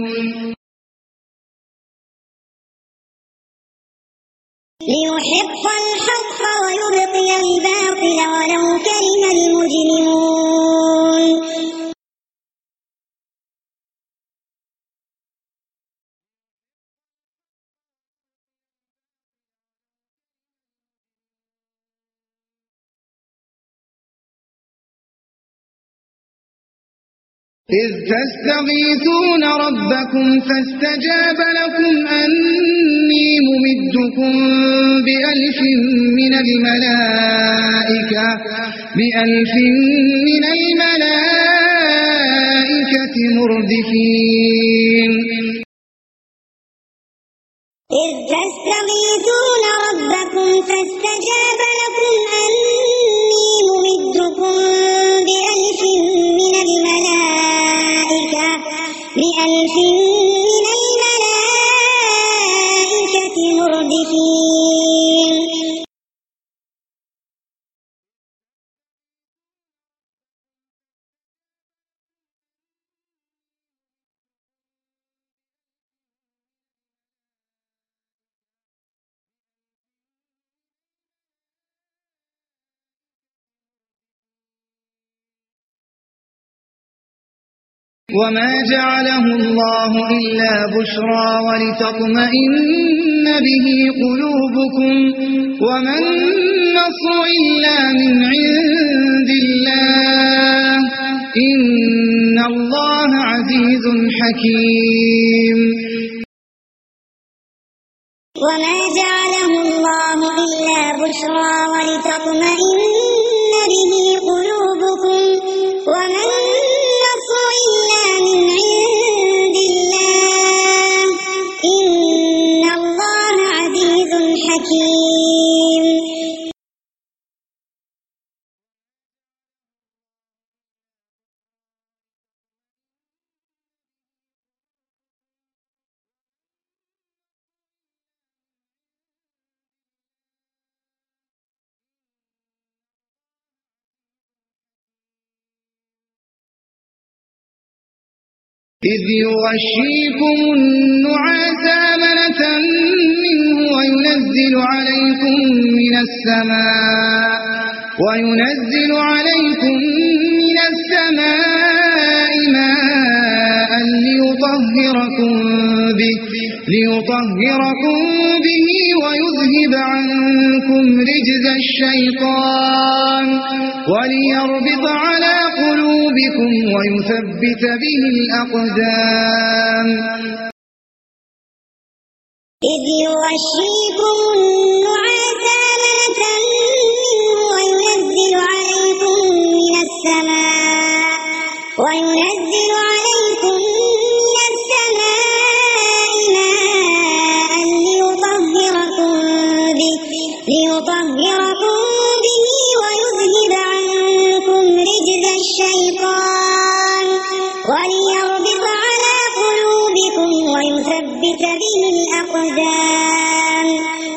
ليحق الحق ويبطل الباطل ولو كره المجرمون إذ تستغيثون ربكم فاستجاب لكم أني ممدكم بألف من الملائكة بألف من الملائكة مردفين إذ تستغيثون ربكم فاستجاب لكم أني ممدكم بألف من الملائكة بألف من الملائكة مردفين وما جعله الله إلا بشرى ولتطمئن به قلوبكم وما النصر إلا من عند الله إن الله عزيز حكيم وما جعله الله إلا بشرى ولتطمئن به قلوبكم وما النصر إلا من عند الله إن الله عزيز حكيم إذ يغشيكم النعاس أمنة منه وينزل عليكم من السماء وينزل عليكم من السماء ماء ليطهركم به ليطهركم به ويذهب عنكم رجز الشيطان وليربط على قلوبكم ويثبت به الأقدام إذ يغشيكم النعاس أمنة منه وينزل عليكم من السماء وينزل عليكم من السماء ماء ليطهركم به ليطهركم به ويذهب عنكم رجز الشيطان وليربط على قلوبكم ويثبت به الأقدام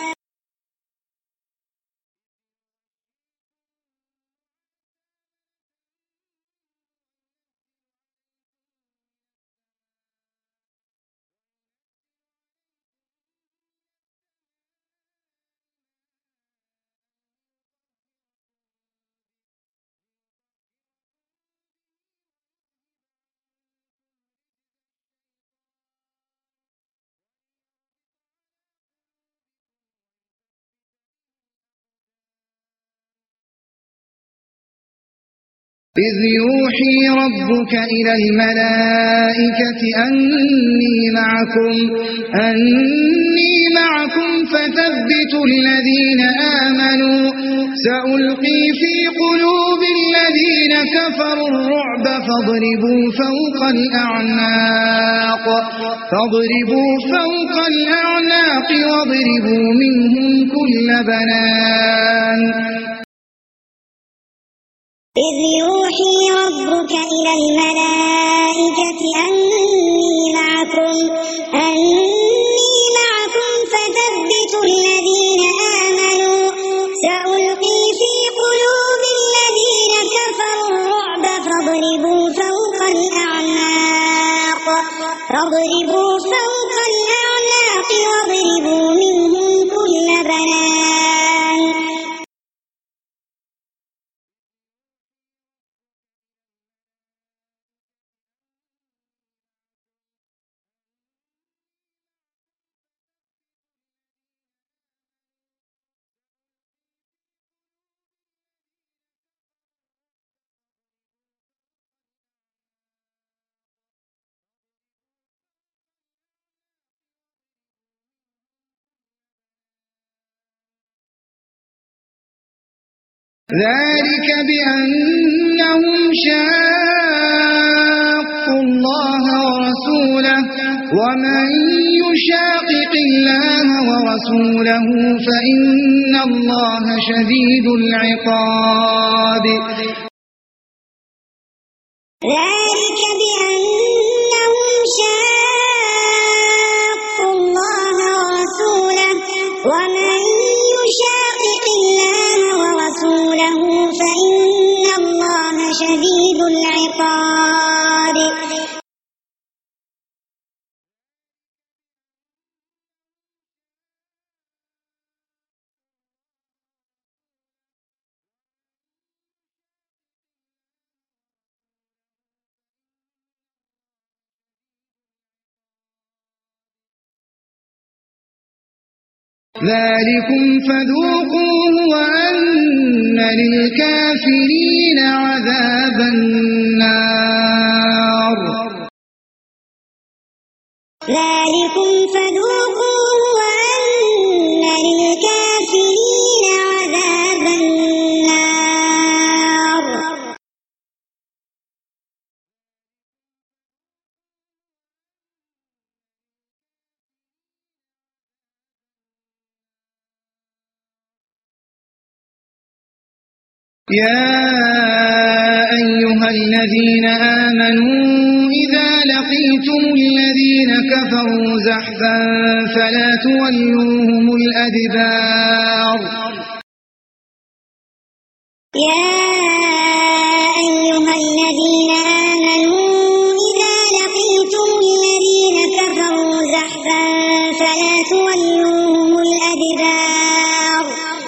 إذ يوحي ربك إلى الملائكة أني معكم أني معكم فثبتوا الذين آمنوا سألقي في قلوب الذين كفروا الرعب فاضربوا فوق الأعناق فاضربوا فوق الأعناق واضربوا منهم كل بنان إذ يوحي ربك إلى الملائكة أني معكم أني معكم فثبتوا الذين آمنوا سألقي في قلوب فاضربوا فوق الأعناق واضربوا منهم كل بنان. ذلك بأنهم شاقوا الله ورسوله ومن يشاقق الله ورسوله فإن الله شديد العقاب. ذلك بأنهم شاقوا الله ورسوله ومن يشاقق الله ورسوله فإن الله شديد العقاب. ذلكم فذوقوه وأن للكافرين عذاب النار. ذلكم فذوقوه وأن للكافرين عذاب النار. يا أيها الذين آمنوا إذا لقيتم الذين كفروا زحفا فلا تولوهم الأدبار. يا أيها الذين آمنوا إذا لقيتم الذين كفروا زحفا فلا تولوهم الأدبار.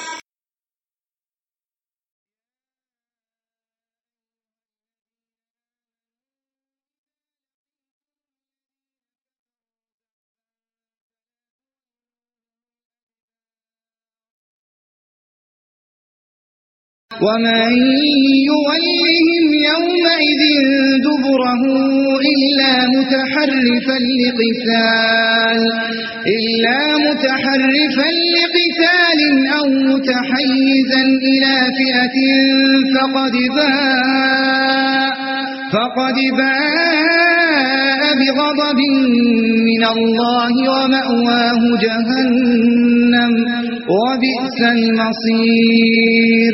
ومن يولهم يومئذ دبره إلا متحرفا لقتال إلا متحرفا لقتال أو متحيزا إلى فئة فقد باء فقد باء بغضب من الله ومأواه جهنم وبئس المصير.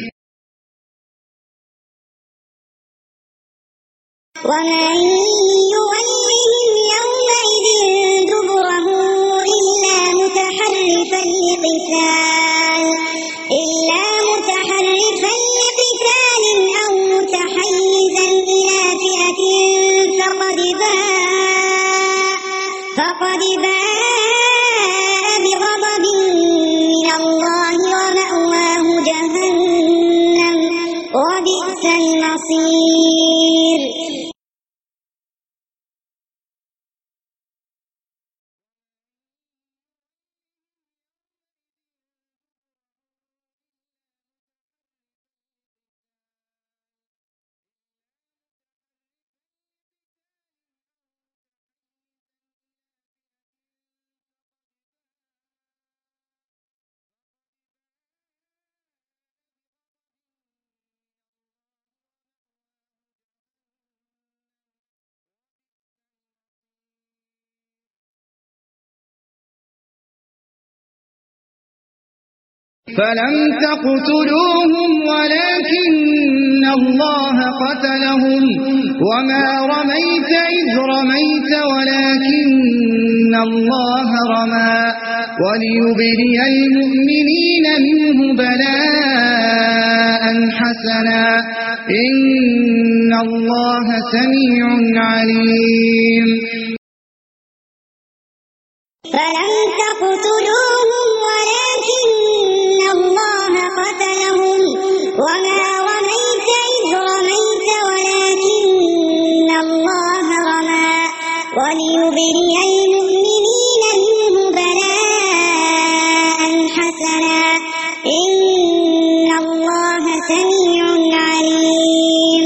ومن يولهم يومئذ دبره إلا متحرفا لقتال إلا متحرفا لقتال أو متحيزا إلى فئة فقد باء فقد باء بغضب من الله ومأواه جهنم وبئس المصير. فلم تقتلوهم ولكن الله قتلهم وما رميت إذ رميت ولكن الله رمى وليبلي المؤمنين منه بلاء حسنا إن الله سميع عليم. فلم تقتلوهم ولكن الله قتلهم وما رميت إذ رميت ولكن الله رمى وليبري المؤمنين منه بلاء حسنا إن الله سميع عليم.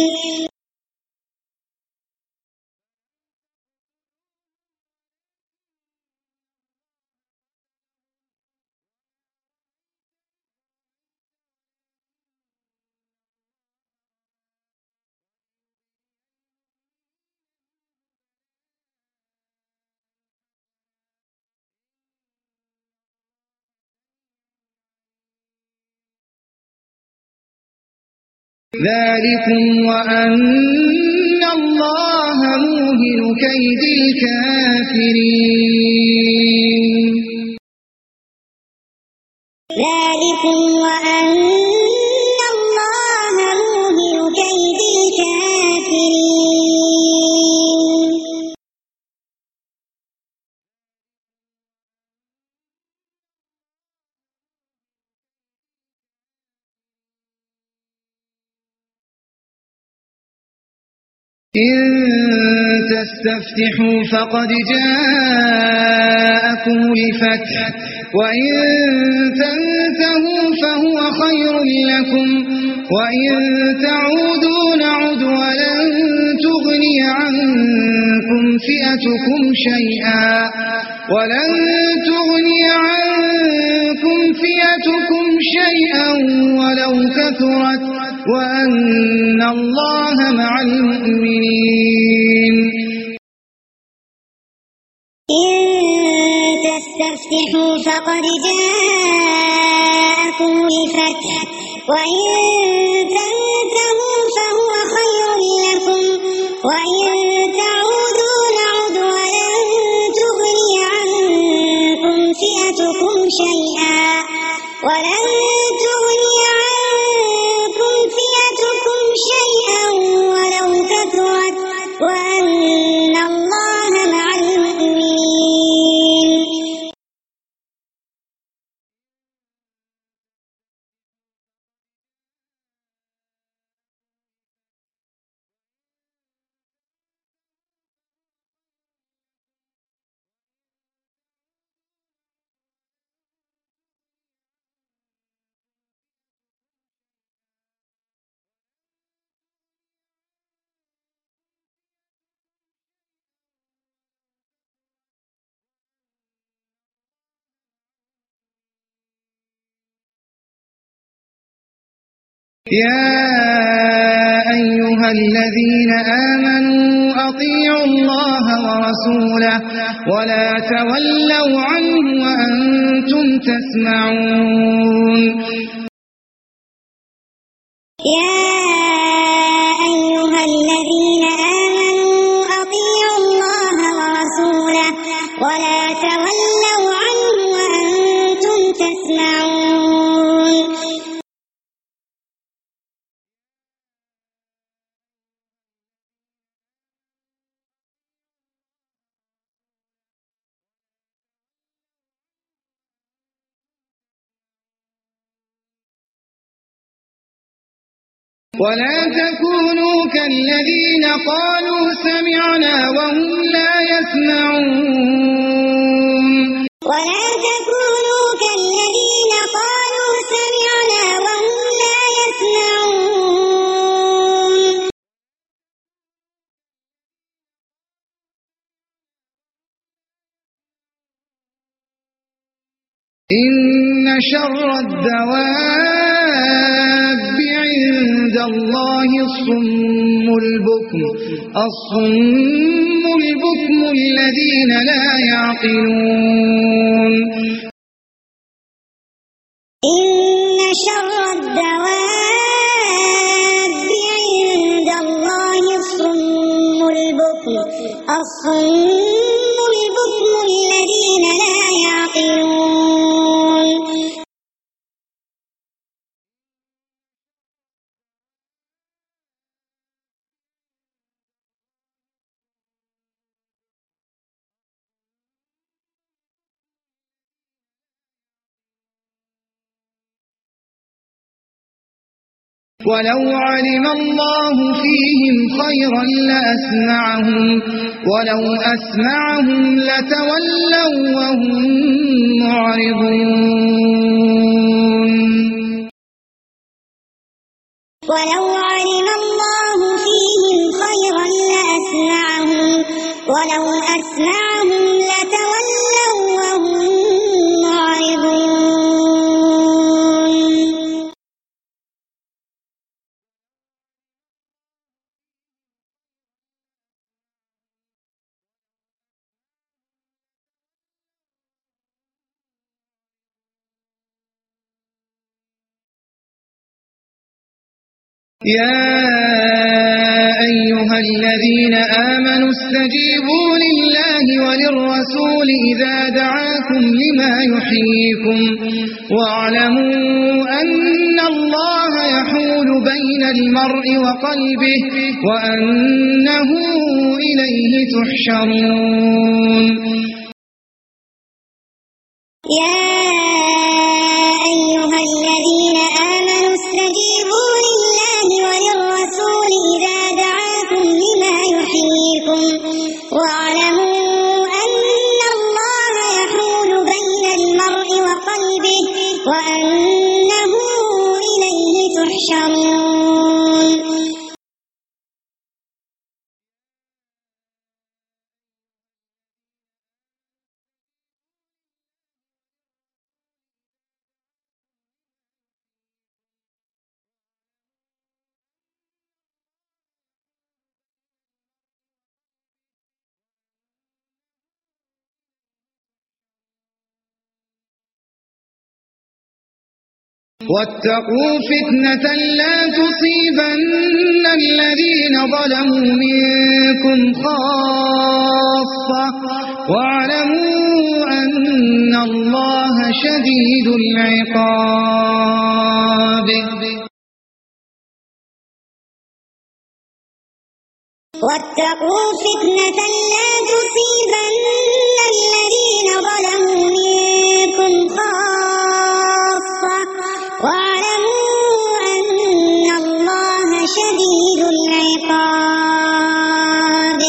ذلكم وأن الله موهن كيد الكافرين. ذلكم وأن الله موهن كيد الكافرين. إن تستفتحوا فقد جاءكم الفتح وإن تنتهوا فهو خير لكم وإن تعودوا نعد ولن تغني عنكم فئتكم شيئا ولن تغني عنكم فئتكم شيئا ولو كثرت وأن الله مع المؤمنين. إن تستفتحوا فقد جاءكم الفتح وإن تنتهوا فهو خير لكم وإن تعودوا نعد ولن تغني عنكم فئتكم شيئا ولن تغني عنكم فئتكم شيئا ولو كثرت وأن الله مع المؤمنين. يا أيها الذين آمنوا أطيعوا الله ورسوله ولا تولوا عنه وأنتم تسمعون. يا أيها الذين آمنوا أطيعوا الله ورسوله ولا تولوا عنه وأنتم تسمعون. ولا تكونوا كالذين قالوا سمعنا وهم لا يسمعون. ولا تكونوا كالذين قالوا سمعنا وهم لا يسمعون. إن شر الدواب عند الله الصم البكم الصم البكم الذين لا يعقلون. إن شر الدواب عند الله الصم البكم الصم البكم الذين لا يعقلون. ولو علم الله فيهم خيرا لأسمعهم ولو أسمعهم لتولوا وهم معرضون ولو علم الله فيهم خيرا لأسمعهم ولو أسمعهم لتولوا وهم معرضون يا أيها الذين آمنوا استجيبوا لله وللرسول إذا دعاكم لما يحييكم واعلموا أن الله يحول بين المرء وقلبه وأنه إليه تحشرون يا أيها الذين آمنوا استجيبوا لله وللرسول إذا دعاكم لما يحييكم واعلموا أن الله يحول بين المرء وقلبه وأنه إليه تحشرون واتقوا فتنة لا تصيبن الذين ظلموا منكم خاصة واعلموا أن الله شديد العقاب واتقوا فتنة لا تصيبن الذين ظلموا منكم خاصة واعلموا أن الله شديد العقاب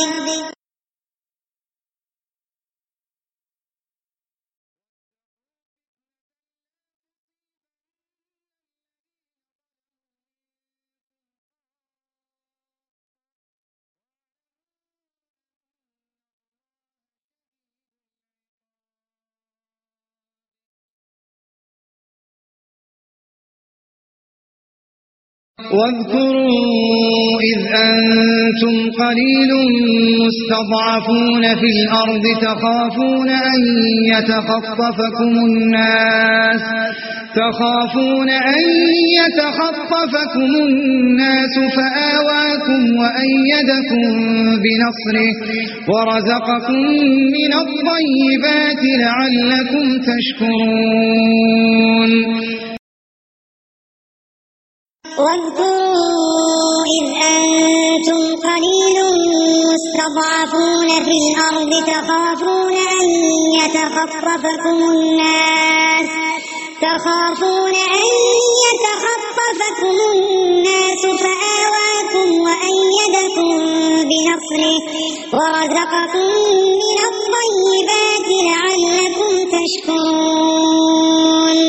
واذكروا إذ أنتم قليل مستضعفون في الأرض تخافون أن يتخطفكم الناس تخافون أن يتخطفكم الناس فآواكم وأيدكم بنصره ورزقكم من الطيبات لعلكم تشكرون واذكروا إذ أنتم قليل مستضعفون في الأرض تخافون أن يتخطفكم الناس تخافون أن يتخطفكم الناس فآواكم وأيدكم بنصره ورزقكم من الطيبات لعلكم تشكرون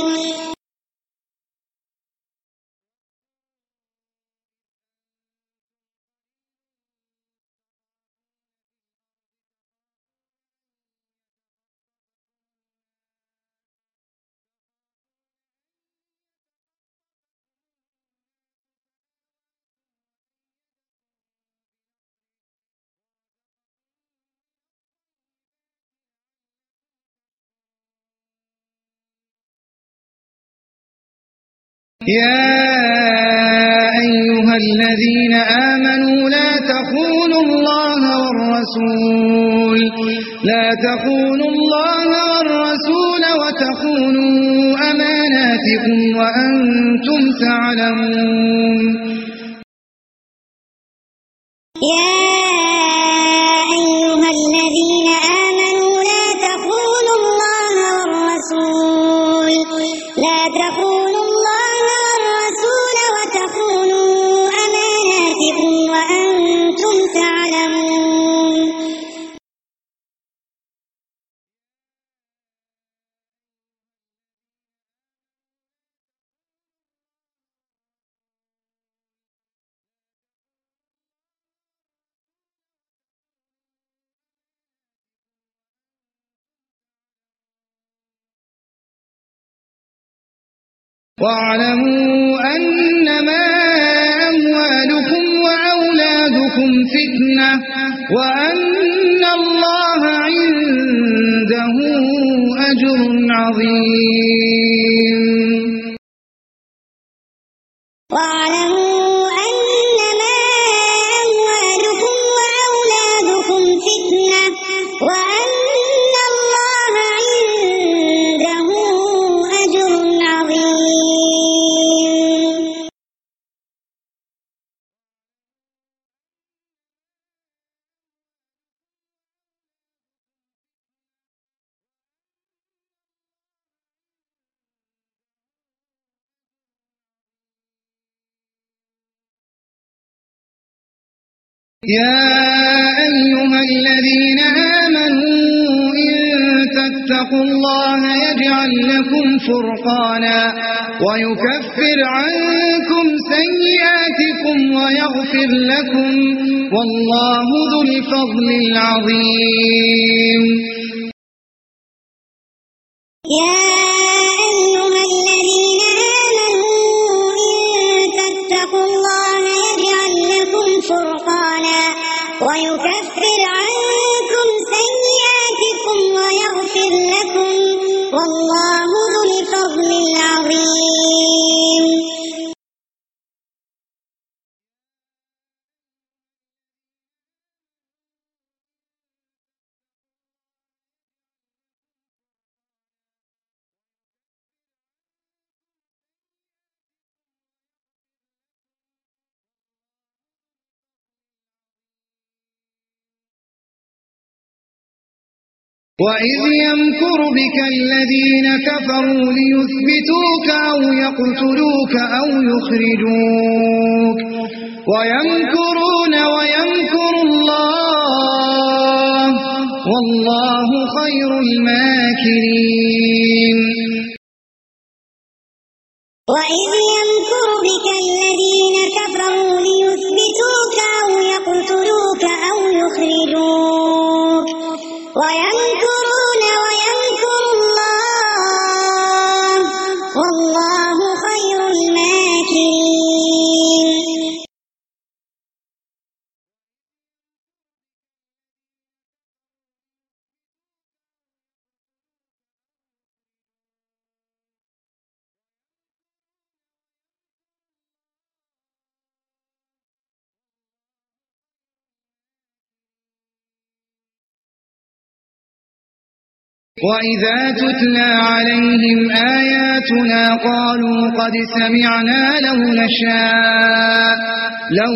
يا أيها الذين آمنوا لا تخونوا الله والرسول لا تخونوا الله والرسول وتخونوا أماناتكم وأنتم تعلمون يا أيها الذين آمنوا لا تخونوا الله والرسول لا تخونوا الله والرسول وتخونوا واعلموا أنما أموالكم وأولادكم فتنة وأن الله عنده أجر عظيم. واعلموا أنما أموالكم وأولادكم فتنة وأن الله عنده أجر عظيم. يا أيها الذين آمنوا إن تتقوا الله يجعل لكم فرقانا ويكفر عنكم سيئاتكم ويغفر لكم والله ذو الفضل العظيم. يا أيها الذين آمنوا إن تتقوا الله يجعل لكم فرقانا ويكفر عنكم سيئاتكم ويغفر لكم والله ذو الفضل العظيم. وإذ يمكر بك الذين كفروا ليثبتوك أو يقتلوك أو يخرجوك ويمكرون ويمكر الله والله خير الماكرين. وإذ يمكر بك الذين كفروا ليثبتوك أو يقتلوك أو يخرجوك ويمكرون ويمكر الله والله خير الماكرين. وإذا تتلى عليهم آياتنا قالوا قد سمعنا لو نشاء لو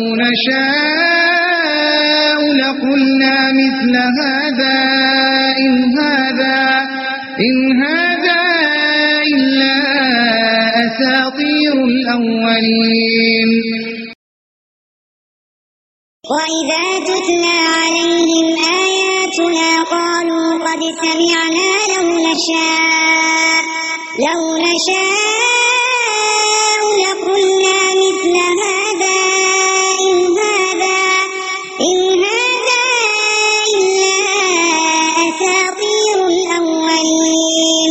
نشاء لقلنا مثل هذا إن هذا إن هذا إلا أساطير الأولين. وإذا تتلى عليهم آياتنا قالوا قد سمعنا لو نشاء لو نشاء لقلنا مثل هذا إن هذا إن هذا إلا أساطير الأولين.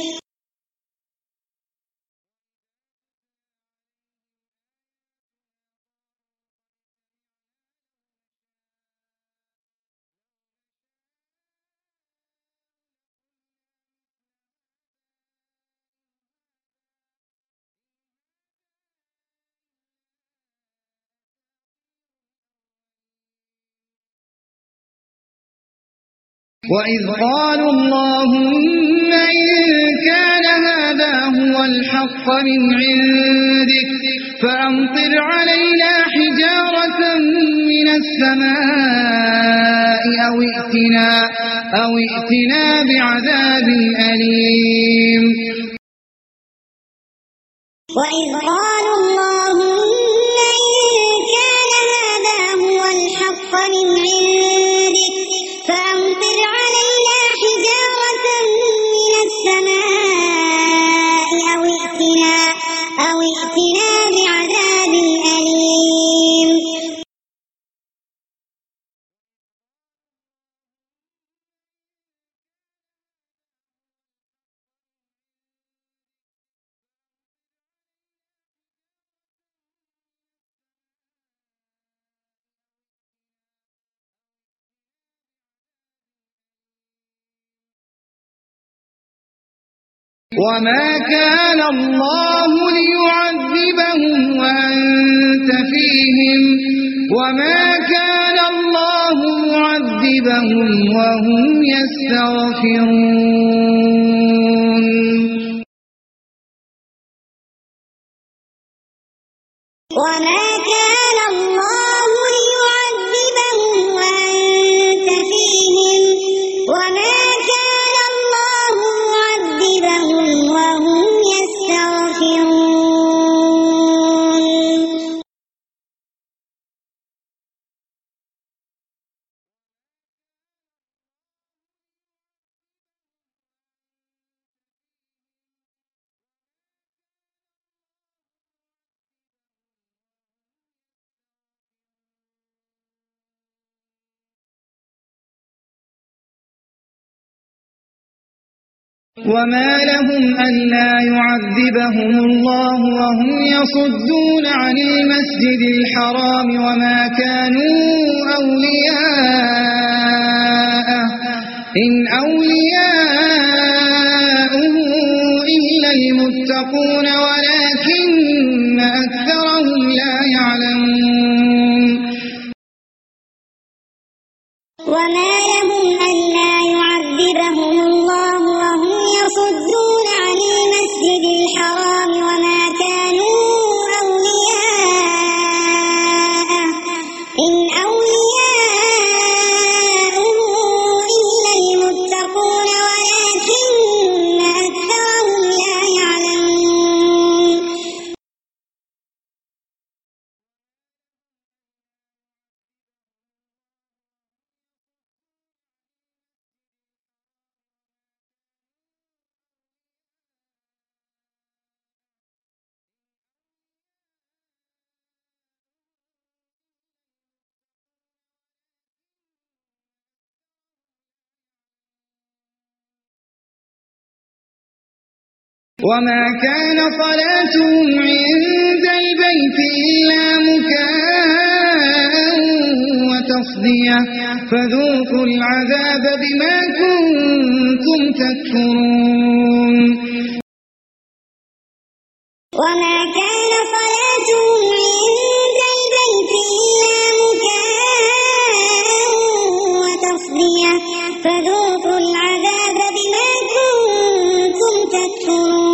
وإذ قالوا اللهم إن كان هذا هو الحق من عندك فأمطر علينا حجارة من السماء أو ائتنا أو ائتنا بعذاب أليم. وإذ قالوا اللهم إن كان هذا هو الحق من عندك فأمطر علينا حجارة من السماء أو ائتنا أو ائتنا بعذاب أليم. وما كان الله ليعذبهم وأنت فيهم وما كان الله معذبهم وهم يستغفرون وما كان الله ليعذبهم وأنت فيهم وما كان الله معذبهم وهم يستغفرون وما لهم ألا يعذبهم الله وهم يصدون عن المسجد الحرام وما كانوا أولياءه إن أولياؤه إلا المتقون ولكن أكثرهم لا يعلمون وما لهم ألا يعذبهم الله وهم يصدون عن المسجد الحرام وما كانوا أولياءه إن أولياؤه إلا المتقون ولكن أكثرهم لا يعلمون وما كان صلاتهم عند البيت إلا مكاء وتصدية فذوقوا العذاب بما كنتم تكفرون وما كان صلاتهم عند البيت إلا مكاء وتصدية فذوقوا العذاب بما كنتم تكفرون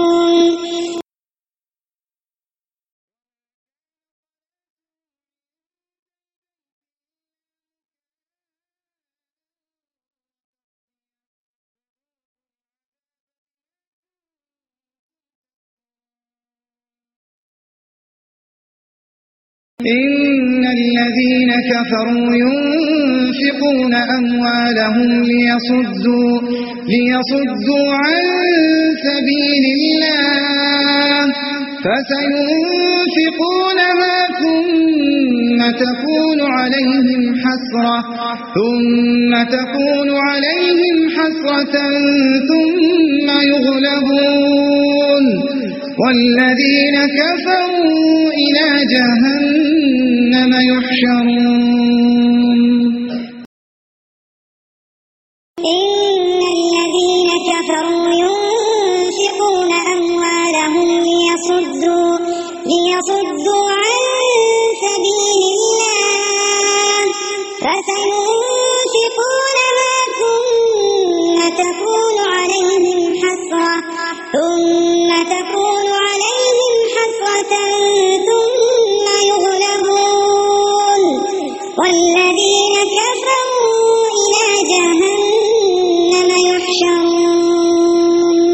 إن الذين كفروا ينفقون أموالهم ليصدوا, ليصدوا عن سبيل الله فسينفقونها ثم تكون عليهم حسرة ثم تكون عليهم حسرة ثم يغلبون والذين كفروا إلى جهنم يحشرون إن الذين كفروا ينفقون أموالهم ليصدوا, ليصدوا عن سبيل الله فسينفقونها ثم تكون عليهم حسرة ثم تكون عليهم حسرة ثم يغلبون والذين كفروا إلى جهنم يحشرون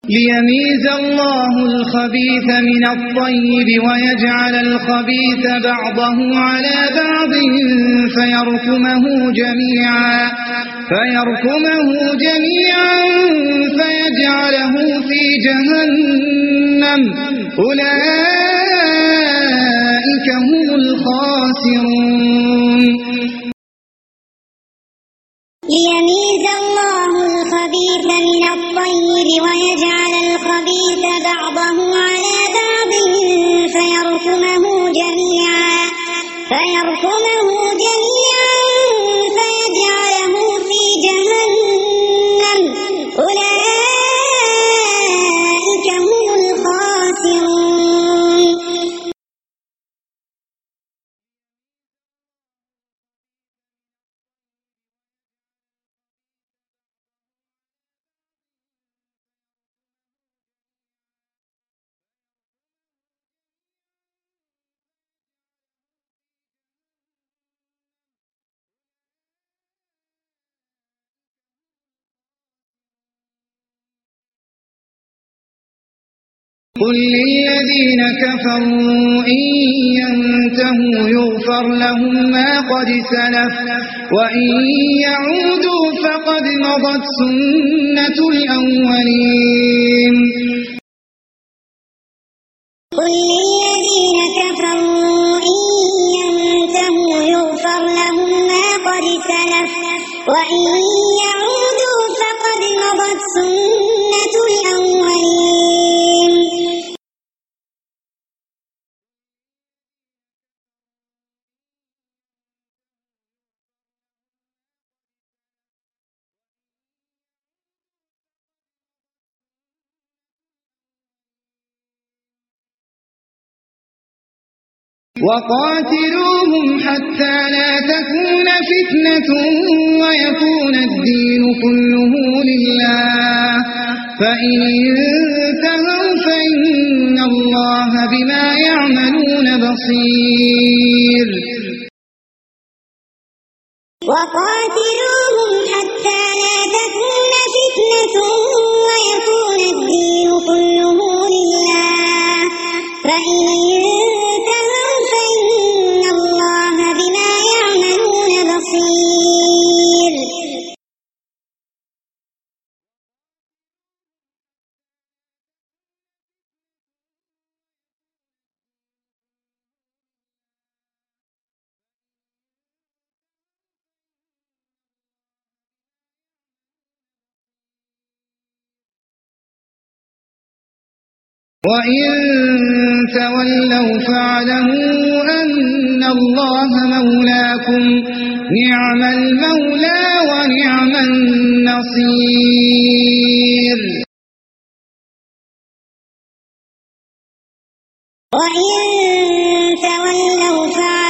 ليميز الله الخبيث من الطيب ويجعل الخبيث بعضه على بعض فيركمه جميعا فيركمه جميعا فيجعله في جهنم أولئك هم الخاسرون. ليميز الله الخبيث من الطيب ويجعل الخبيث بعضه على بعض فيركمه جميعا فيركمه جميعا فيجعله في جهنم أولئك هم الخاسرون. قل للذين كفروا إن ينتهوا يغفر لهم ما قد سلف وإن يعودوا فقد مضت سنة الأولين. قل للذين كفروا إن ينتهوا يغفر لهم ما قد سلف وإن يعودوا فقد مضت سنة الأولين. وقاتلوهم حتى لا تكون فتنة ويكون الدين كله لله فإن انتهوا فإن الله بما يعملون بصير. وقاتلوهم حتى لا تكون فتنة ويكون الدين كله لله فإن انتهوا فإن الله بما يعملون بصير. وإن تولوا فاعلموا أن الله مولاكم نعم المولى ونعم النصير. وإن تولوا فاعلموا